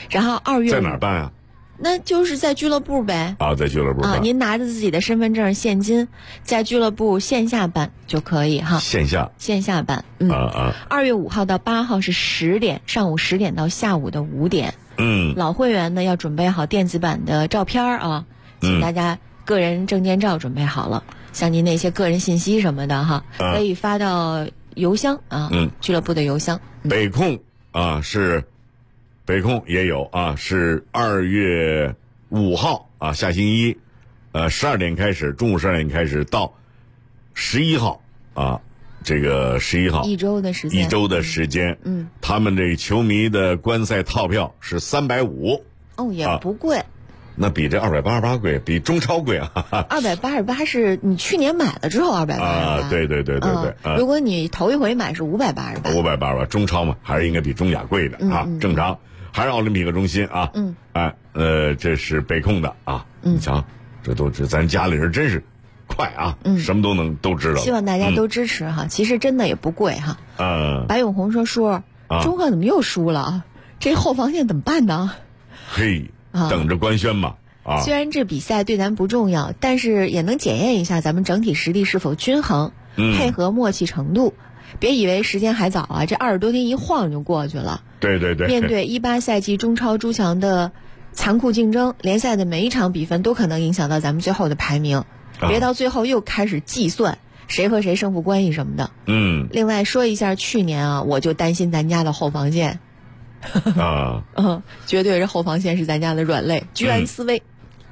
然后2月在哪儿办啊？ 那就是在俱乐部呗。 啊，在俱乐部办。 您拿着自己的身份证、现金，在俱乐部线下办就可以哈。 线下办。2月5号到8号是上午10点到下午的5点。老会员呢要准备好电子版的照片啊，请大家个人证件照准备好了，像您那些个人信息什么的哈，可以发到邮箱啊，俱乐部的邮箱。 北控是。北控也有是2月5号下星期一，12点开始，中午12点开始到11号这个11号一周的时间， 他们这球迷的观赛套票是350， 也不贵。 那比这288贵，比中超贵啊 ！288是你去年买了之后288 对。 如果你头一回买是588， 中超嘛，还是应该比中甲贵的正常。还是奥林匹克中心这是北控的你瞧，这咱家里人真是快什么都知道。 希望大家都支持哈，其实真的也不贵哈。白永红说：“叔，中赫怎么又输了？这后防线怎么办呢？” 嘿，等着官宣嘛虽然这比赛对咱不重要，但是也能检验一下咱们整体实力是否均衡，配合默契程度。别以为时间还早这20多天一晃就过去了。 对。 面对18赛季中超诸强的残酷竞争，联赛的每一场比分都可能影响到咱们最后的排名。别到最后又开始计算谁和谁胜负关系什么的。另外说一下，去年我就担心咱家的后防线。绝对是后防线是咱家的软肋，居安思危。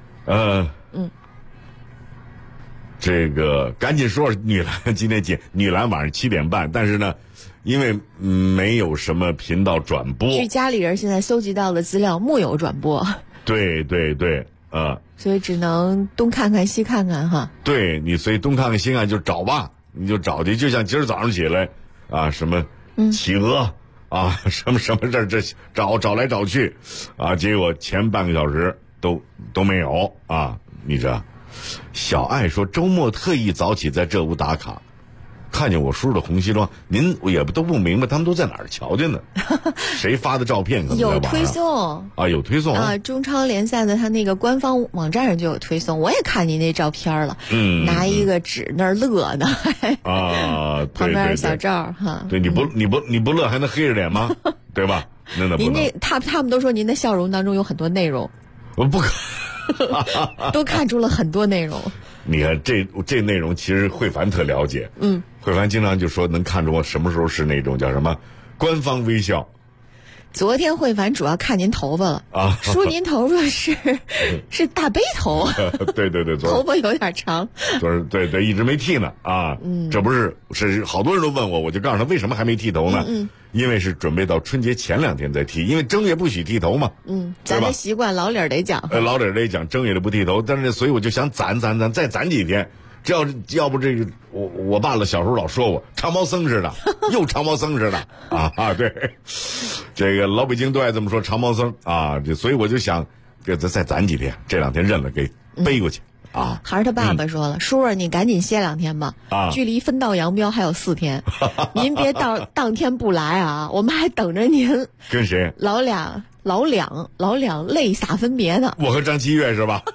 这个赶紧说女篮今天女篮晚上7点半，但是呢，因为没有什么频道转播， 据家里人现在搜集到的资料，木有转播。 对， 所以只能东看看西看看哈。 对，你所以东看看西看就找吧，你就找去，就像今儿早上起来什么企鹅什么事儿这找来找去结果前半个小时都没有你知道。小爱说周末特意早起在这屋打卡，看见我叔的红西装，您也都不明白他们都在哪儿瞧见呢？谁发的照片可能在网上有推送有推送中超联赛的他那个官方网站上就有推送，我也看您那照片了，拿一个纸那儿乐呢旁边小赵对，你不乐还能黑着脸吗？对吧？那不能。 他们都说您的笑容当中有很多内容， 我不可。 都看出了很多内容。 你看这内容其实慧凡特了解，慧凡经常就说能看出我什么时候是那种叫什么官方微笑。 昨天慧凡主要看您头发了说您头发是大背头。 对， 头发有点长。 对，一直没剃呢这不是好多人都问我就告诉他为什么还没剃头呢？因为是准备到春节前2天再剃，因为正月不许剃头嘛。 咱的习惯老理儿得讲。 老理儿得讲，正月的不剃头，但是所以我就想攒再攒几天。这要不这个我爸小时候老说我长毛僧似的，又长毛僧似的对，这个老北京都爱这么说长毛僧所以我就想给再攒几天，这2天认了给背过去还是他爸爸说了，叔你赶紧歇2天吧距离分道扬镳还有4天您别到当天不来我们还等着您。 跟谁？ 老两泪洒分别呢。 我和张七月是吧？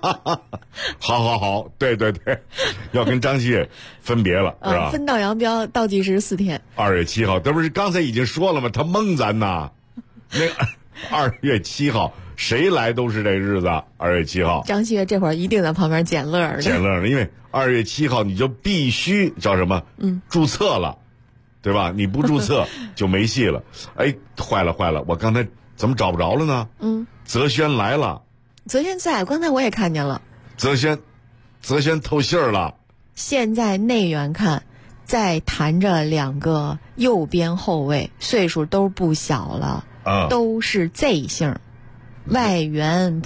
好，对，要跟张七月分别了是吧？ 分道扬镳倒计时4天。 2月7号，这不是刚才已经说了吗？他蒙咱呐。那2月7号谁来都是这日子。2月7号， 张七月这会儿一定在旁边捡乐呢。 因为2月7号你就必须叫什么？注册了，对吧？你不注册就没戏了。坏了，我刚才怎么找不着了呢？泽轩来了。 泽轩在，刚才我也看见了。 泽轩透信儿了。 现在内援看，在谈着2个右边后卫，岁数都不小了，都是 Z 姓，外援。